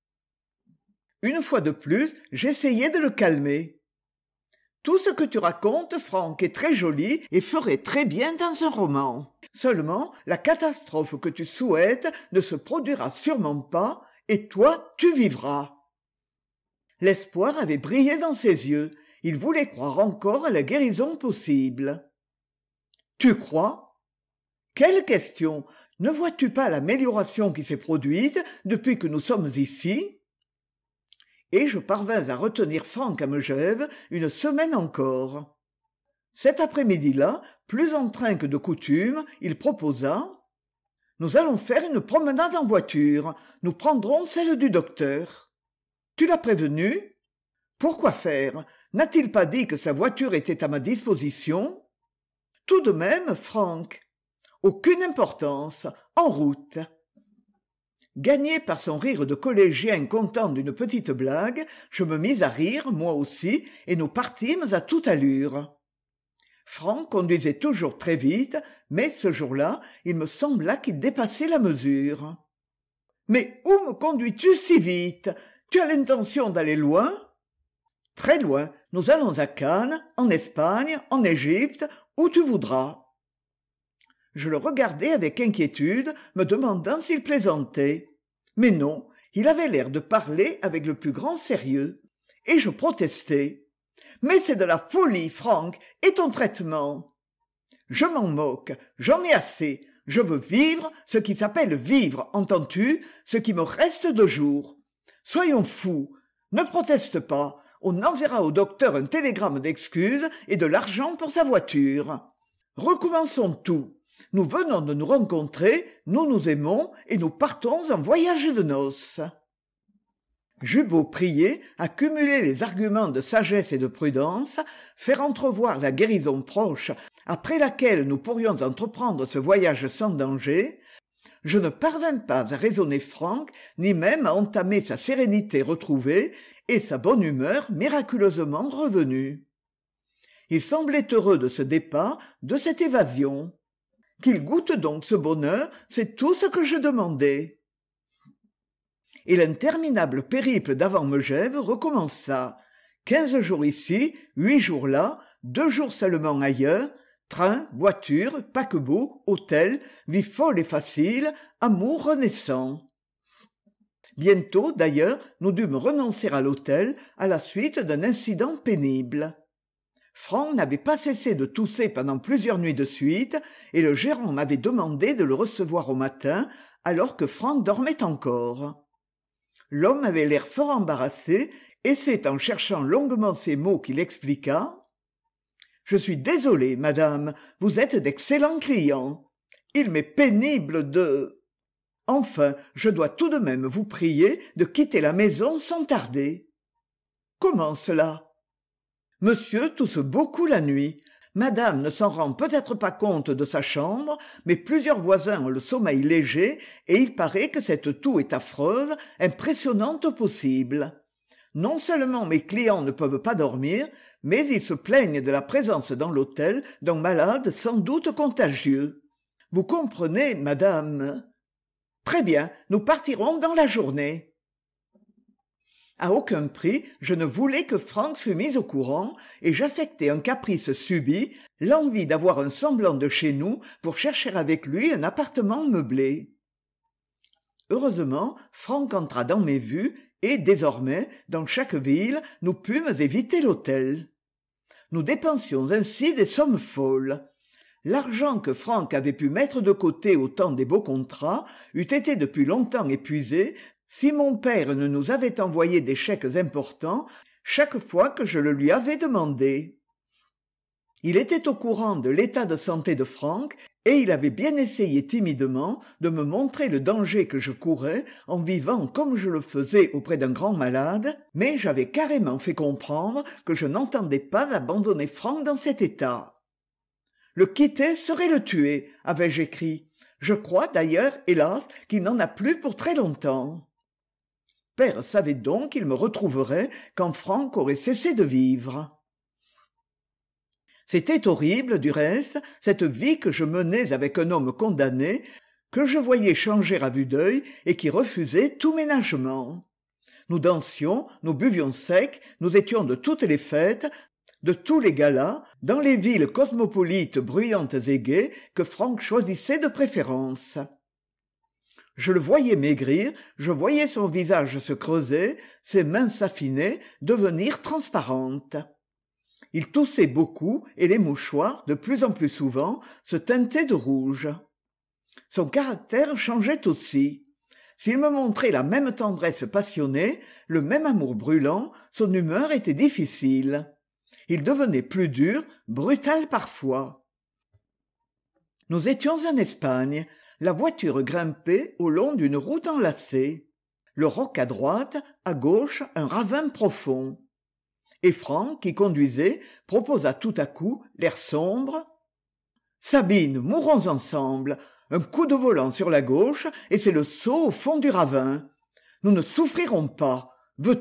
Une fois de plus, j'essayai de le calmer. Tout ce que tu racontes, Franck, est très joli et ferait très bien dans un roman. Seulement, la catastrophe que tu souhaites ne se produira sûrement pas, et toi, tu vivras. L'espoir avait brillé dans ses yeux. Il voulait croire encore à la guérison possible. Tu crois? Quelle question! Ne vois-tu pas l'amélioration qui s'est produite depuis que nous sommes ici? Et je parvins à retenir Franck à Megève 1 semaine encore. Cet après-midi-là, plus en train que de coutume, il proposa: « Nous allons faire une promenade en voiture. Nous prendrons celle du docteur. » Tu l'as prévenu? Pourquoi faire? N'a-t-il pas dit que sa voiture était à ma disposition? Tout de même, Franck. Aucune importance. En route. Gagné par son rire de collégien content d'une petite blague, je me mis à rire, moi aussi, et nous partîmes à toute allure. Franck conduisait toujours très vite, mais ce jour-là, il me sembla qu'il dépassait la mesure. « Mais où me conduis-tu si vite? Tu as l'intention d'aller loin ?» Très loin, nous allons à Cannes, en Espagne, en Égypte, où tu voudras. Je le regardais avec inquiétude, me demandant s'il plaisantait. Mais non, il avait l'air de parler avec le plus grand sérieux. Et je protestai. Mais c'est de la folie, Franck, et ton traitement? Je m'en moque, j'en ai assez. Je veux vivre, ce qui s'appelle vivre, entends-tu, ce qui me reste de jours. Soyons fous, ne proteste pas, on enverra au docteur un télégramme d'excuses et de l'argent pour sa voiture. Recommençons tout. Nous venons de nous rencontrer, nous nous aimons et nous partons en voyage de noces. J'eus beau prier, accumuler les arguments de sagesse et de prudence, faire entrevoir la guérison proche après laquelle nous pourrions entreprendre ce voyage sans danger, je ne parvins pas à raisonner Franck, ni même à entamer sa sérénité retrouvée et sa bonne humeur miraculeusement revenue. Il semblait heureux de ce départ, de cette évasion. Qu'il goûte donc ce bonheur, c'est tout ce que je demandais. Et l'interminable périple d'Avant-Megève recommença. 15 jours ici, 8 jours là, 2 jours seulement ailleurs, train, voiture, paquebot, hôtel, vie folle et facile, amour renaissant. Bientôt, d'ailleurs, nous dûmes renoncer à l'hôtel à la suite d'un incident pénible. Franck n'avait pas cessé de tousser pendant plusieurs nuits de suite, et le gérant m'avait demandé de le recevoir au matin, alors que Franck dormait encore. L'homme avait l'air fort embarrassé, et c'est en cherchant longuement ces mots qu'il expliqua. « Je suis désolé, madame, vous êtes d'excellents clients. Il m'est pénible de... Enfin, je dois tout de même vous prier de quitter la maison sans tarder. » « Comment cela ? » « Monsieur tousse beaucoup la nuit. Madame ne s'en rend peut-être pas compte de sa chambre, mais plusieurs voisins ont le sommeil léger et il paraît que cette toux est affreuse, impressionnante au possible. Non seulement mes clients ne peuvent pas dormir, mais ils se plaignent de la présence dans l'hôtel d'un malade sans doute contagieux. Vous comprenez, madame ? Très bien, nous partirons dans la journée. À aucun prix, je ne voulais que Franck fût mis au courant, et j'affectai un caprice subit, l'envie d'avoir un semblant de chez nous pour chercher avec lui un appartement meublé. Heureusement, Franck entra dans mes vues, et désormais, dans chaque ville, nous pûmes éviter l'hôtel. Nous dépensions ainsi des sommes folles. L'argent que Franck avait pu mettre de côté au temps des beaux contrats eût été depuis longtemps épuisé si mon père ne nous avait envoyé des chèques importants chaque fois que je le lui avais demandé. Il était au courant de l'état de santé de Franck et il avait bien essayé timidement de me montrer le danger que je courais en vivant comme je le faisais auprès d'un grand malade, mais j'avais carrément fait comprendre que je n'entendais pas abandonner Franck dans cet état. Le quitter serait le tuer, avais-je écrit. Je crois d'ailleurs, hélas, qu'il n'en a plus pour très longtemps. Père savait donc qu'il me retrouverait quand Franck aurait cessé de vivre. C'était horrible, du reste, cette vie que je menais avec un homme condamné, que je voyais changer à vue d'œil et qui refusait tout ménagement. Nous dansions, nous buvions sec, nous étions de toutes les fêtes, de tous les galas, dans les villes cosmopolites bruyantes et gaies que Franck choisissait de préférence. Je le voyais maigrir, je voyais son visage se creuser, ses mains s'affiner, devenir transparentes. Il toussait beaucoup et les mouchoirs, de plus en plus souvent, se teintaient de rouge. Son caractère changeait aussi. S'il me montrait la même tendresse passionnée, le même amour brûlant, son humeur était difficile. Il devenait plus dur, brutal parfois. Nous étions en Espagne. La voiture grimpait au long d'une route enlacée. Le roc à droite, à gauche, un ravin profond. Et Franck, qui conduisait, proposa tout à coup, l'air sombre. « Sabine, mourons ensemble. Un coup de volant sur la gauche, et c'est le saut au fond du ravin. Nous ne souffrirons pas. Veux-tu »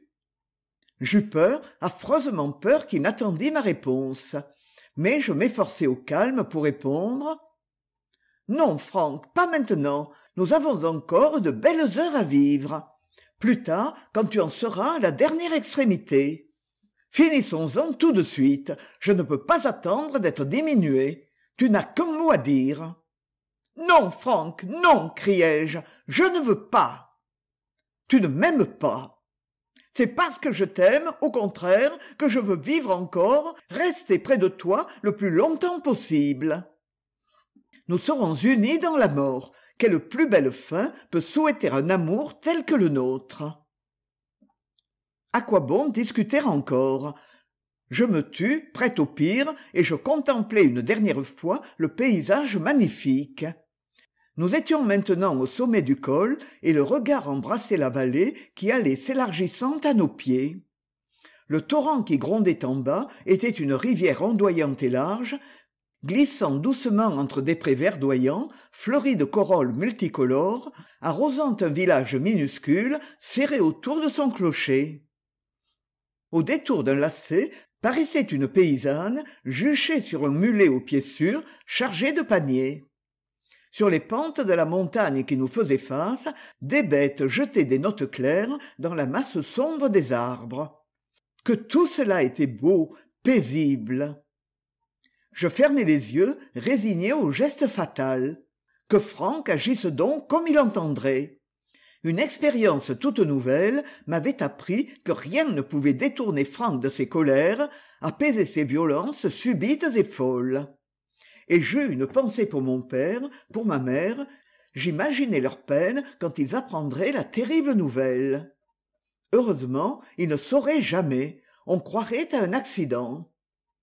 J'eus peur, affreusement peur qu'il n'attendît ma réponse. Mais je m'efforçai au calme pour répondre. Non, Franck, pas maintenant. Nous avons encore de belles heures à vivre. Plus tard, quand tu en seras à la dernière extrémité. Finissons-en tout de suite. Je ne peux pas attendre d'être diminué. Tu n'as qu'un mot à dire. Non, Franck, non, criai-je. Je ne veux pas. Tu ne m'aimes pas. C'est parce que je t'aime, au contraire, que je veux vivre encore, rester près de toi le plus longtemps possible. Nous serons unis dans la mort. Quelle plus belle fin peut souhaiter un amour tel que le nôtre? À quoi bon discuter encore? Je me tus, prêt au pire, et je contemplai une dernière fois le paysage magnifique. Nous étions maintenant au sommet du col, et le regard embrassait la vallée qui allait s'élargissant à nos pieds. Le torrent qui grondait en bas était une rivière ondoyante et large, glissant doucement entre des prés verdoyants, fleuris de corolles multicolores, arrosant un village minuscule serré autour de son clocher. Au détour d'un lacet paraissait une paysanne juchée sur un mulet aux pieds sûrs, chargée de paniers. Sur les pentes de la montagne qui nous faisait face, des bêtes jetaient des notes claires dans la masse sombre des arbres. Que tout cela était beau, paisible. Je fermai les yeux, résigné au geste fatal. Que Franck agisse donc comme il entendrait. Une expérience toute nouvelle m'avait appris que rien ne pouvait détourner Franck de ses colères, apaiser ses violences subites et folles. Et j'eus une pensée pour mon père, pour ma mère, j'imaginais leur peine quand ils apprendraient la terrible nouvelle. Heureusement, ils ne sauraient jamais, on croirait à un accident.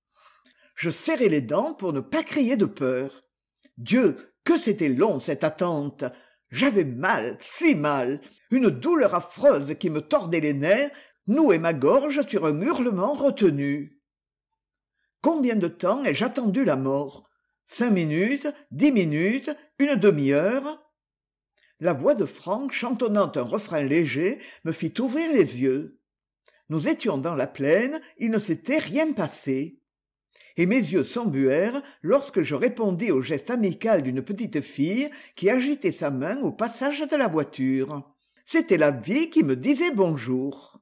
Je serrai les dents pour ne pas crier de peur. Dieu, que c'était long cette attente! J'avais mal, si mal, une douleur affreuse qui me tordait les nerfs, nouait ma gorge sur un hurlement retenu. Combien de temps ai-je attendu la mort? 5 minutes, 10 minutes, une demi-heure? La voix de Franck chantonnant un refrain léger me fit ouvrir les yeux. Nous étions dans la plaine, il ne s'était rien passé. Et mes yeux s'embuèrent lorsque je répondis au geste amical d'une petite fille qui agitait sa main au passage de la voiture. C'était la vie qui me disait bonjour.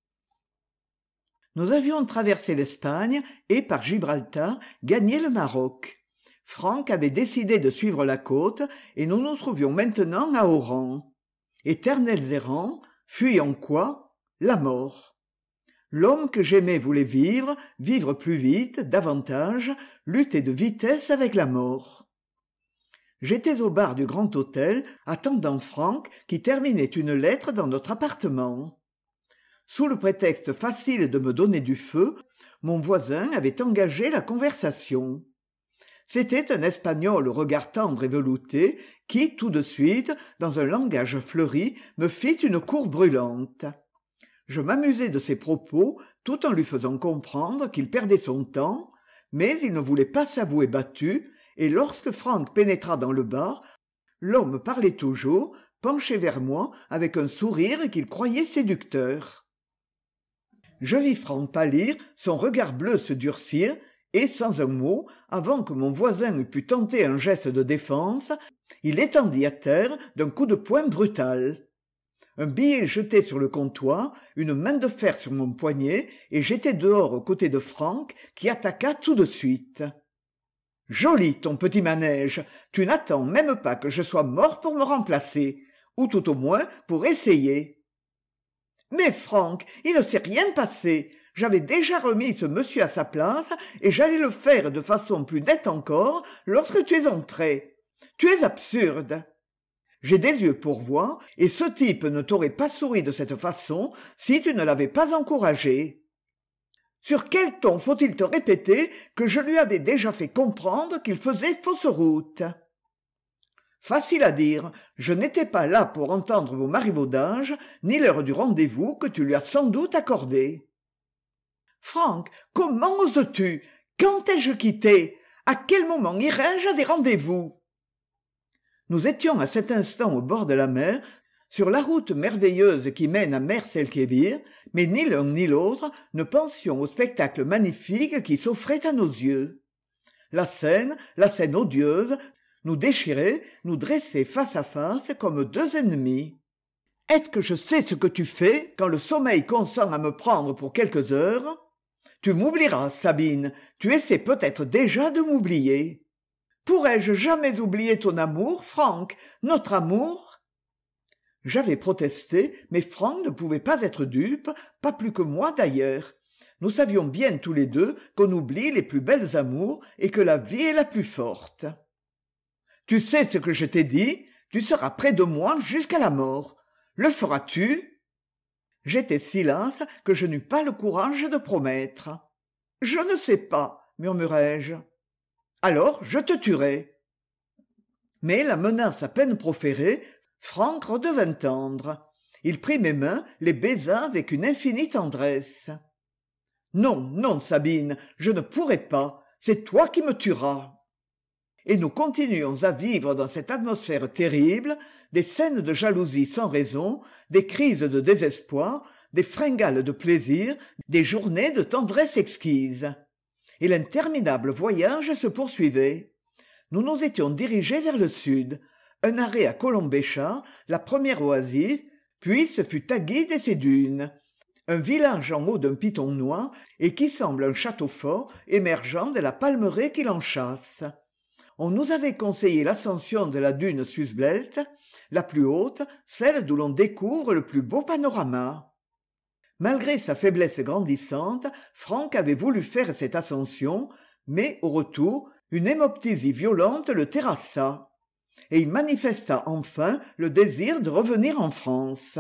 Nous avions traversé l'Espagne et, par Gibraltar, gagné le Maroc. Franck avait décidé de suivre la côte et nous nous trouvions maintenant à Oran. Éternels errants, fuyant quoi? La mort. L'homme que j'aimais voulait vivre, vivre plus vite, davantage, lutter de vitesse avec la mort. J'étais au bar du Grand Hôtel, attendant Franck, qui terminait une lettre dans notre appartement. Sous le prétexte facile de me donner du feu, mon voisin avait engagé la conversation. C'était un Espagnol au regard tendre et velouté qui, tout de suite, dans un langage fleuri, me fit une cour brûlante. Je m'amusai de ses propos tout en lui faisant comprendre qu'il perdait son temps, mais il ne voulait pas s'avouer battu, et lorsque Franck pénétra dans le bar, l'homme parlait toujours, penché vers moi avec un sourire qu'il croyait séducteur. Je vis Franck pâlir, son regard bleu se durcir, et sans un mot, avant que mon voisin eût pu tenter un geste de défense, il étendit à terre d'un coup de poing brutal. Un billet jeté sur le comptoir, une main de fer sur mon poignet, et j'étais dehors aux côtés de Franck, qui attaqua tout de suite. « Joli, ton petit manège. Tu n'attends même pas que je sois mort pour me remplacer, ou tout au moins pour essayer. » Mais Franck, il ne s'est rien passé. J'avais déjà remis ce monsieur à sa place, et j'allais le faire de façon plus nette encore lorsque tu es entré. Tu es absurde. J'ai des yeux pour voir, et ce type ne t'aurait pas souri de cette façon si tu ne l'avais pas encouragé. Sur quel ton faut-il te répéter que je lui avais déjà fait comprendre qu'il faisait fausse route? Facile à dire, je n'étais pas là pour entendre vos marivaudages, ni l'heure du rendez-vous que tu lui as sans doute accordé. Franck, comment oses-tu? Quand ai-je quitté? À quel moment irai-je à des rendez-vous? Nous étions à cet instant au bord de la mer, sur la route merveilleuse qui mène à Mers el-Kébir, mais ni l'un ni l'autre ne pensions au spectacle magnifique qui s'offrait à nos yeux. La scène odieuse, nous déchirait, nous dressait face à face comme deux ennemis. Est-ce que je sais ce que tu fais quand le sommeil consent à me prendre pour quelques heures? Tu m'oublieras, Sabine, tu essaies peut-être déjà de m'oublier. Pourrais-je jamais oublier ton amour, Franck, notre amour? J'avais protesté, mais Franck ne pouvait pas être dupe, pas plus que moi d'ailleurs. Nous savions bien tous les deux qu'on oublie les plus belles amours et que la vie est la plus forte. Tu sais ce que je t'ai dit, tu seras près de moi jusqu'à la mort. Le feras-tu? J'étais si lasse que je n'eus pas le courage de promettre. Je ne sais pas, murmurai-je. Alors je te tuerai. Mais la menace à peine proférée, Franck redevint tendre. Il prit mes mains, les baisa avec une infinie tendresse. Non, non, Sabine, je ne pourrai pas, c'est toi qui me tueras. Et nous continuions à vivre dans cette atmosphère terrible, des scènes de jalousie sans raison, des crises de désespoir, des fringales de plaisir, des journées de tendresse exquise. Et l'interminable voyage se poursuivait. Nous nous étions dirigés vers le sud, un arrêt à Colombécha, la première oasis, puis ce fut Taguide et ses dunes. Un village en haut d'un piton noir et qui semble un château fort émergeant de la palmeraie qui l'enchâsse. On nous avait conseillé l'ascension de la dune Susbelt, la plus haute, celle d'où l'on découvre le plus beau panorama. Malgré sa faiblesse grandissante, Franck avait voulu faire cette ascension, mais au retour, une hémoptysie violente le terrassa, et il manifesta enfin le désir de revenir en France.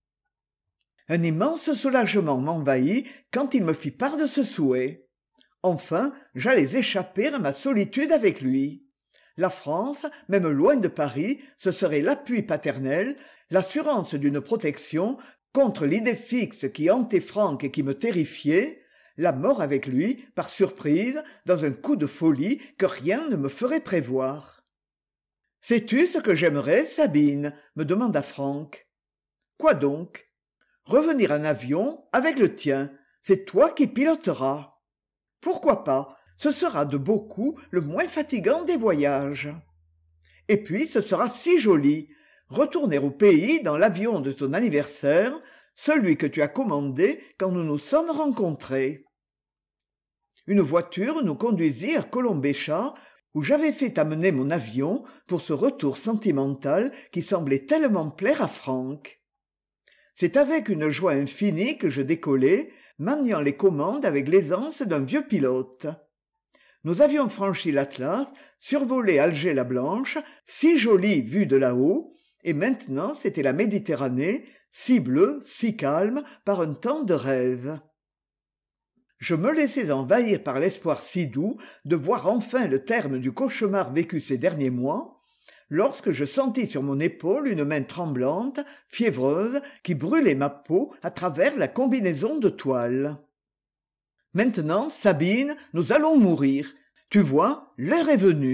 Un immense soulagement m'envahit quand il me fit part de ce souhait. Enfin, j'allais échapper à ma solitude avec lui. La France, même loin de Paris, ce serait l'appui paternel, l'assurance d'une protection contre l'idée fixe qui hantait Franck et qui me terrifiait, la mort avec lui, par surprise, dans un coup de folie que rien ne me ferait prévoir. « Sais-tu ce que j'aimerais, Sabine ?» me demanda Franck. « Quoi donc ?»« Revenir en avion avec le tien, c'est toi qui piloteras. »« Pourquoi pas ? Ce sera de beaucoup le moins fatigant des voyages. Et puis ce sera si joli, retourner au pays dans l'avion de ton anniversaire, celui que tu as commandé quand nous nous sommes rencontrés. » Une voiture nous conduisit à Colombécha, où j'avais fait amener mon avion pour ce retour sentimental qui semblait tellement plaire à Franck. C'est avec une joie infinie que je décollai, maniant les commandes avec l'aisance d'un vieux pilote. Nous avions franchi l'Atlas, survolé Alger-la-Blanche, si jolie vue de là-haut, et maintenant c'était la Méditerranée, si bleue, si calme, par un temps de rêve. Je me laissais envahir par l'espoir si doux de voir enfin le terme du cauchemar vécu ces derniers mois, lorsque je sentis sur mon épaule une main tremblante, fiévreuse, qui brûlait ma peau à travers la combinaison de toile. « Maintenant, Sabine, nous allons mourir. Tu vois, l'heure est venue. »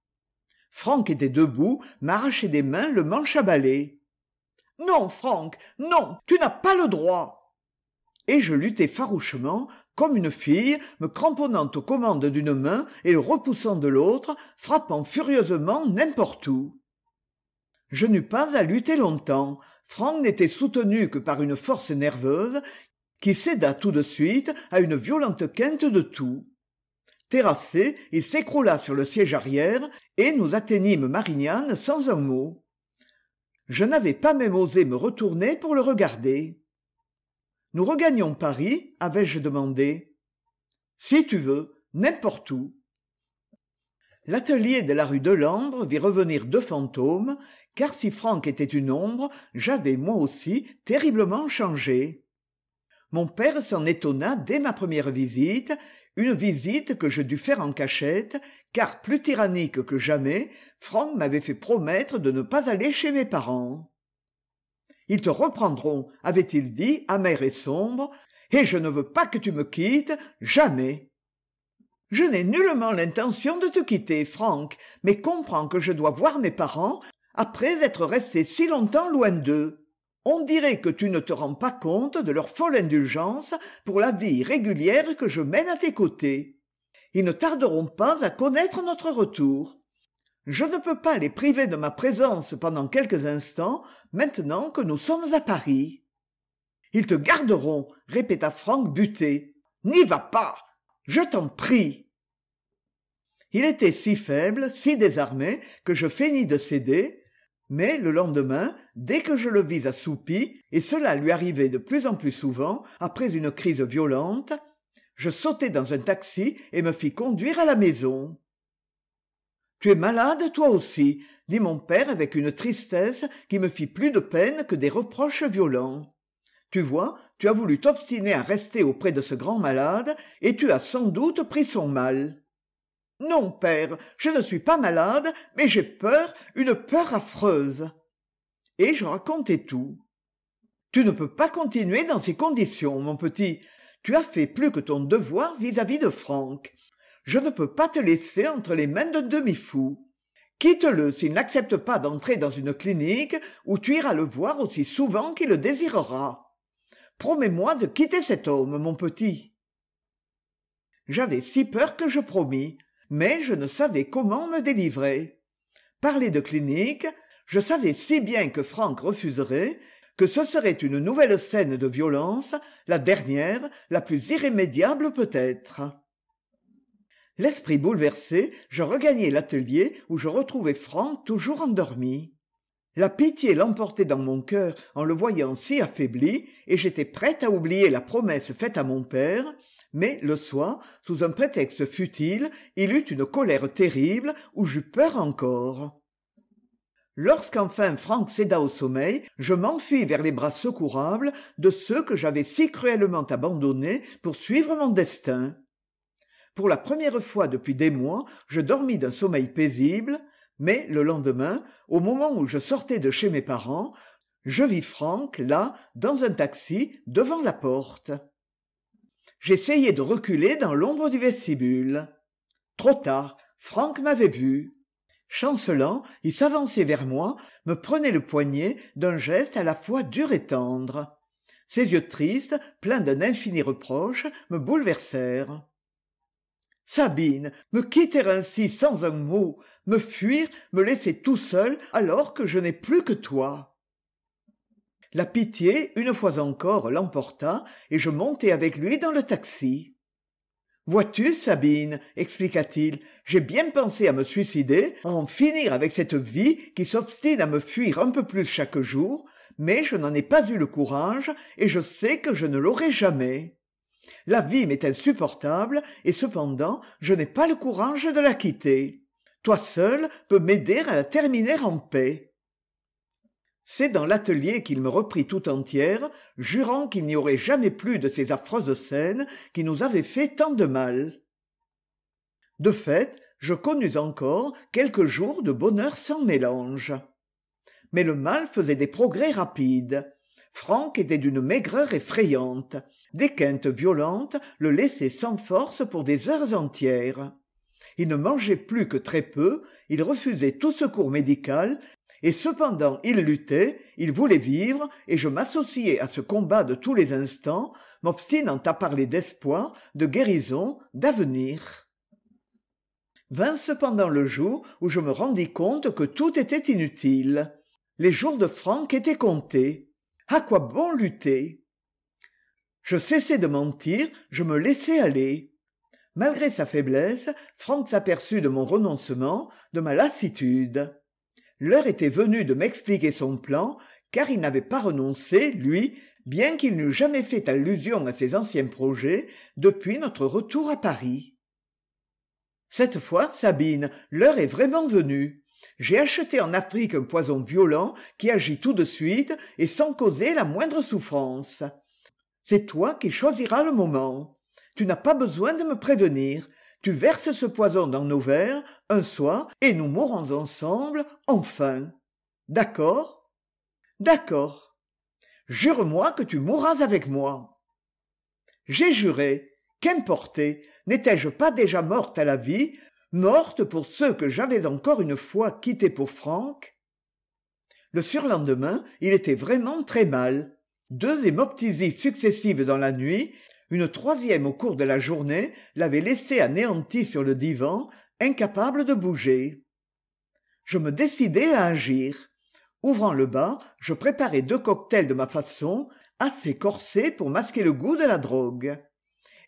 Franck était debout, m'arrachait des mains le manche à balai. « Non, Franck, non, tu n'as pas le droit !» Et je luttai farouchement, comme une fille, me cramponnant aux commandes d'une main et le repoussant de l'autre, frappant furieusement n'importe où. Je n'eus pas à lutter longtemps. Franck n'était soutenu que par une force nerveuse qui céda tout de suite à une violente quinte de toux. Terrassé, il s'écroula sur le siège arrière et nous atteignîmes Marignane sans un mot. Je n'avais pas même osé me retourner pour le regarder. « Nous regagnons Paris ?» avais-je demandé. « Si tu veux, n'importe où. » L'atelier de la rue Delambre vit revenir deux fantômes, car si Franck était une ombre, j'avais, moi aussi, terriblement changé. Mon père s'en étonna dès ma première visite, une visite que je dus faire en cachette, car plus tyrannique que jamais, Franck m'avait fait promettre de ne pas aller chez mes parents. « Ils te reprendront, avait-il dit, amer et sombre, et je ne veux pas que tu me quittes, jamais. » Je n'ai nullement l'intention de te quitter, Franck, mais comprends que je dois voir mes parents après être resté si longtemps loin d'eux. On dirait que tu ne te rends pas compte de leur folle indulgence pour la vie irrégulière que je mène à tes côtés. Ils ne tarderont pas à connaître notre retour. Je ne peux pas les priver de ma présence pendant quelques instants, maintenant que nous sommes à Paris. « Ils te garderont » répéta Franck buté. N'y va pas. Je t'en prie. Il était si faible, si désarmé, que je feignis de céder, mais le lendemain, dès que je le vis assoupi, et cela lui arrivait de plus en plus souvent, après une crise violente, je sautai dans un taxi et me fis conduire à la maison. « Tu es malade, toi aussi » dit mon père avec une tristesse qui me fit plus de peine que des reproches violents. « Tu vois, tu as voulu t'obstiner à rester auprès de ce grand malade, et tu as sans doute pris son mal. » « Non, père, je ne suis pas malade, mais j'ai peur, une peur affreuse. » Et je racontai tout. « Tu ne peux pas continuer dans ces conditions, mon petit. Tu as fait plus que ton devoir vis-à-vis de Franck. Je ne peux pas te laisser entre les mains d'un demi-fou. Quitte-le s'il n'accepte pas d'entrer dans une clinique où tu iras le voir aussi souvent qu'il le désirera. Promets-moi de quitter cet homme, mon petit. » J'avais si peur que je promis, mais je ne savais comment me délivrer. Parler de clinique, je savais si bien que Franck refuserait, que ce serait une nouvelle scène de violence, la dernière, la plus irrémédiable peut-être. L'esprit bouleversé, je regagnai l'atelier où je retrouvai Franck toujours endormi. La pitié l'emportait dans mon cœur en le voyant si affaibli, et j'étais prête à oublier la promesse faite à mon père, mais le soir, sous un prétexte futile, il eut une colère terrible où j'eus peur encore. Lorsqu'enfin Franck céda au sommeil, je m'enfuis vers les bras secourables de ceux que j'avais si cruellement abandonnés pour suivre mon destin. Pour la première fois depuis des mois, je dormis d'un sommeil paisible, mais le lendemain, au moment où je sortais de chez mes parents, je vis Franck là, dans un taxi, devant la porte. J'essayai de reculer dans l'ombre du vestibule. Trop tard, Franck m'avait vu. Chancelant, il s'avançait vers moi, me prenait le poignet d'un geste à la fois dur et tendre. Ses yeux tristes, pleins d'un infini reproche, me bouleversèrent. « Sabine, me quitter ainsi sans un mot, me fuir, me laisser tout seul alors que je n'ai plus que toi. » La pitié, une fois encore, l'emporta, et je montai avec lui dans le taxi. « Vois-tu, Sabine, expliqua-t-il, j'ai bien pensé à me suicider, à en finir avec cette vie qui s'obstine à me fuir un peu plus chaque jour, mais je n'en ai pas eu le courage, et je sais que je ne l'aurai jamais. La vie m'est insupportable, et cependant, je n'ai pas le courage de la quitter. Toi seul peux m'aider à la terminer en paix. » C'est dans l'atelier qu'il me reprit tout entière, jurant qu'il n'y aurait jamais plus de ces affreuses scènes qui nous avaient fait tant de mal. De fait, je connus encore quelques jours de bonheur sans mélange. Mais le mal faisait des progrès rapides. Franck était d'une maigreur effrayante. Des quintes violentes le laissaient sans force pour des heures entières. Il ne mangeait plus que très peu, il refusait tout secours médical, et cependant il luttait, il voulait vivre, et je m'associai à ce combat de tous les instants, m'obstinant à parler d'espoir, de guérison, d'avenir. Vint cependant le jour où je me rendis compte que tout était inutile. Les jours de Franck étaient comptés. À quoi bon lutter? Je cessai de mentir, je me laissai aller. Malgré sa faiblesse, Franck s'aperçut de mon renoncement, de ma lassitude. L'heure était venue de m'expliquer son plan, car il n'avait pas renoncé, lui, bien qu'il n'eût jamais fait allusion à ses anciens projets depuis notre retour à Paris. Cette fois, Sabine, l'heure est vraiment venue. J'ai acheté en Afrique un poison violent qui agit tout de suite et sans causer la moindre souffrance. C'est toi qui choisiras le moment. Tu n'as pas besoin de me prévenir. Tu verses ce poison dans nos verres, un soir, et nous mourrons ensemble, enfin. D'accord? D'accord. Jure-moi que tu mourras avec moi. J'ai juré. Qu'importait? N'étais-je pas déjà morte à la vie, morte pour ceux que j'avais encore une fois quittés pour Franck? Le surlendemain, il était vraiment très mal. 2 hémoptysies successives dans la nuit, une 3e au cours de la journée l'avait laissé anéanti sur le divan, incapable de bouger. Je me décidai à agir. Ouvrant le bar, je préparai 2 cocktails de ma façon, assez corsés pour masquer le goût de la drogue.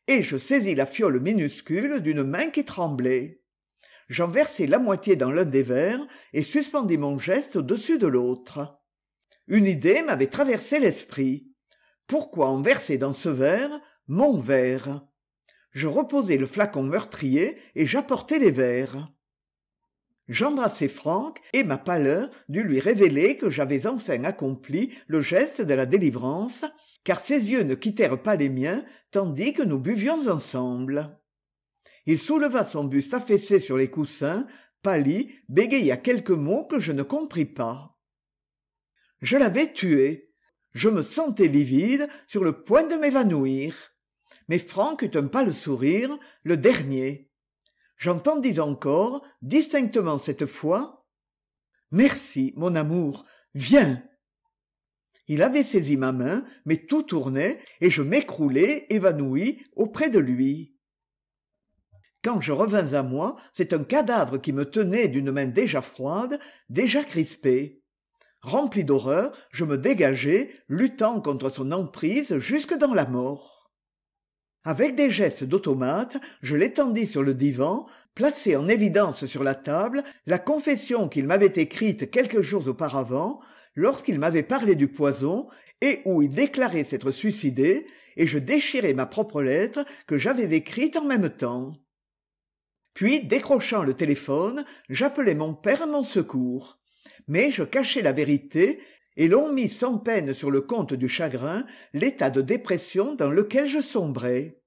et je saisis la fiole minuscule d'une main qui tremblait. J'en versai la moitié dans l'un des verres et suspendis mon geste au-dessus de l'autre. Une idée m'avait traversé l'esprit. Pourquoi en verser dans ce verre, mon verre? Je reposai le flacon meurtrier et j'apportai les verres. J'embrassai Franck et ma pâleur dut lui révéler que j'avais enfin accompli le geste de la délivrance, car ses yeux ne quittèrent pas les miens tandis que nous buvions ensemble. Il souleva son buste affaissé sur les coussins, pâlit, bégaya quelques mots que je ne compris pas. Je l'avais tué. Je me sentais livide, sur le point de m'évanouir. Mais Franck eut un pâle sourire, le dernier. J'entendis encore, distinctement cette fois, « Merci, mon amour, viens !» Il avait saisi ma main, mais tout tournait, et je m'écroulai, évanoui, auprès de lui. Quand je revins à moi, c'est un cadavre qui me tenait d'une main déjà froide, déjà crispée. Rempli d'horreur, je me dégageai, luttant contre son emprise jusque dans la mort. Avec des gestes d'automate, je l'étendis sur le divan, placai en évidence sur la table la confession qu'il m'avait écrite quelques jours auparavant, lorsqu'il m'avait parlé du poison et où il déclarait s'être suicidé, et je déchirai ma propre lettre que j'avais écrite en même temps. Puis, décrochant le téléphone, j'appelai mon père à mon secours. Mais je cachai la vérité, et l'on mit sans peine sur le compte du chagrin l'état de dépression dans lequel je sombrais.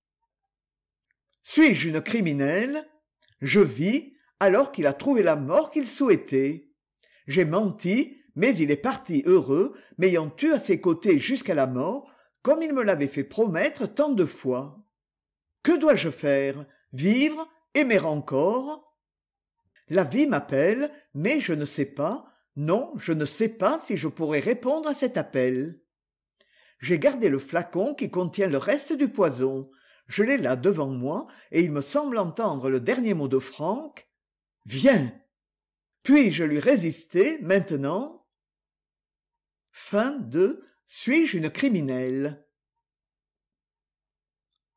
Suis-je une criminelle? Je vis, alors qu'il a trouvé la mort qu'il souhaitait. J'ai menti, mais il est parti heureux, m'ayant eu à ses côtés jusqu'à la mort, comme il me l'avait fait promettre tant de fois. Que dois-je faire? Vivre? Aimer encore? La vie m'appelle, mais je ne sais pas, non, je ne sais pas si je pourrai répondre à cet appel. J'ai gardé le flacon qui contient le reste du poison. Je l'ai là devant moi, et il me semble entendre le dernier mot de Franck. « Viens !» Puis-je lui résister, maintenant? Fin de « Suis-je une criminelle ?»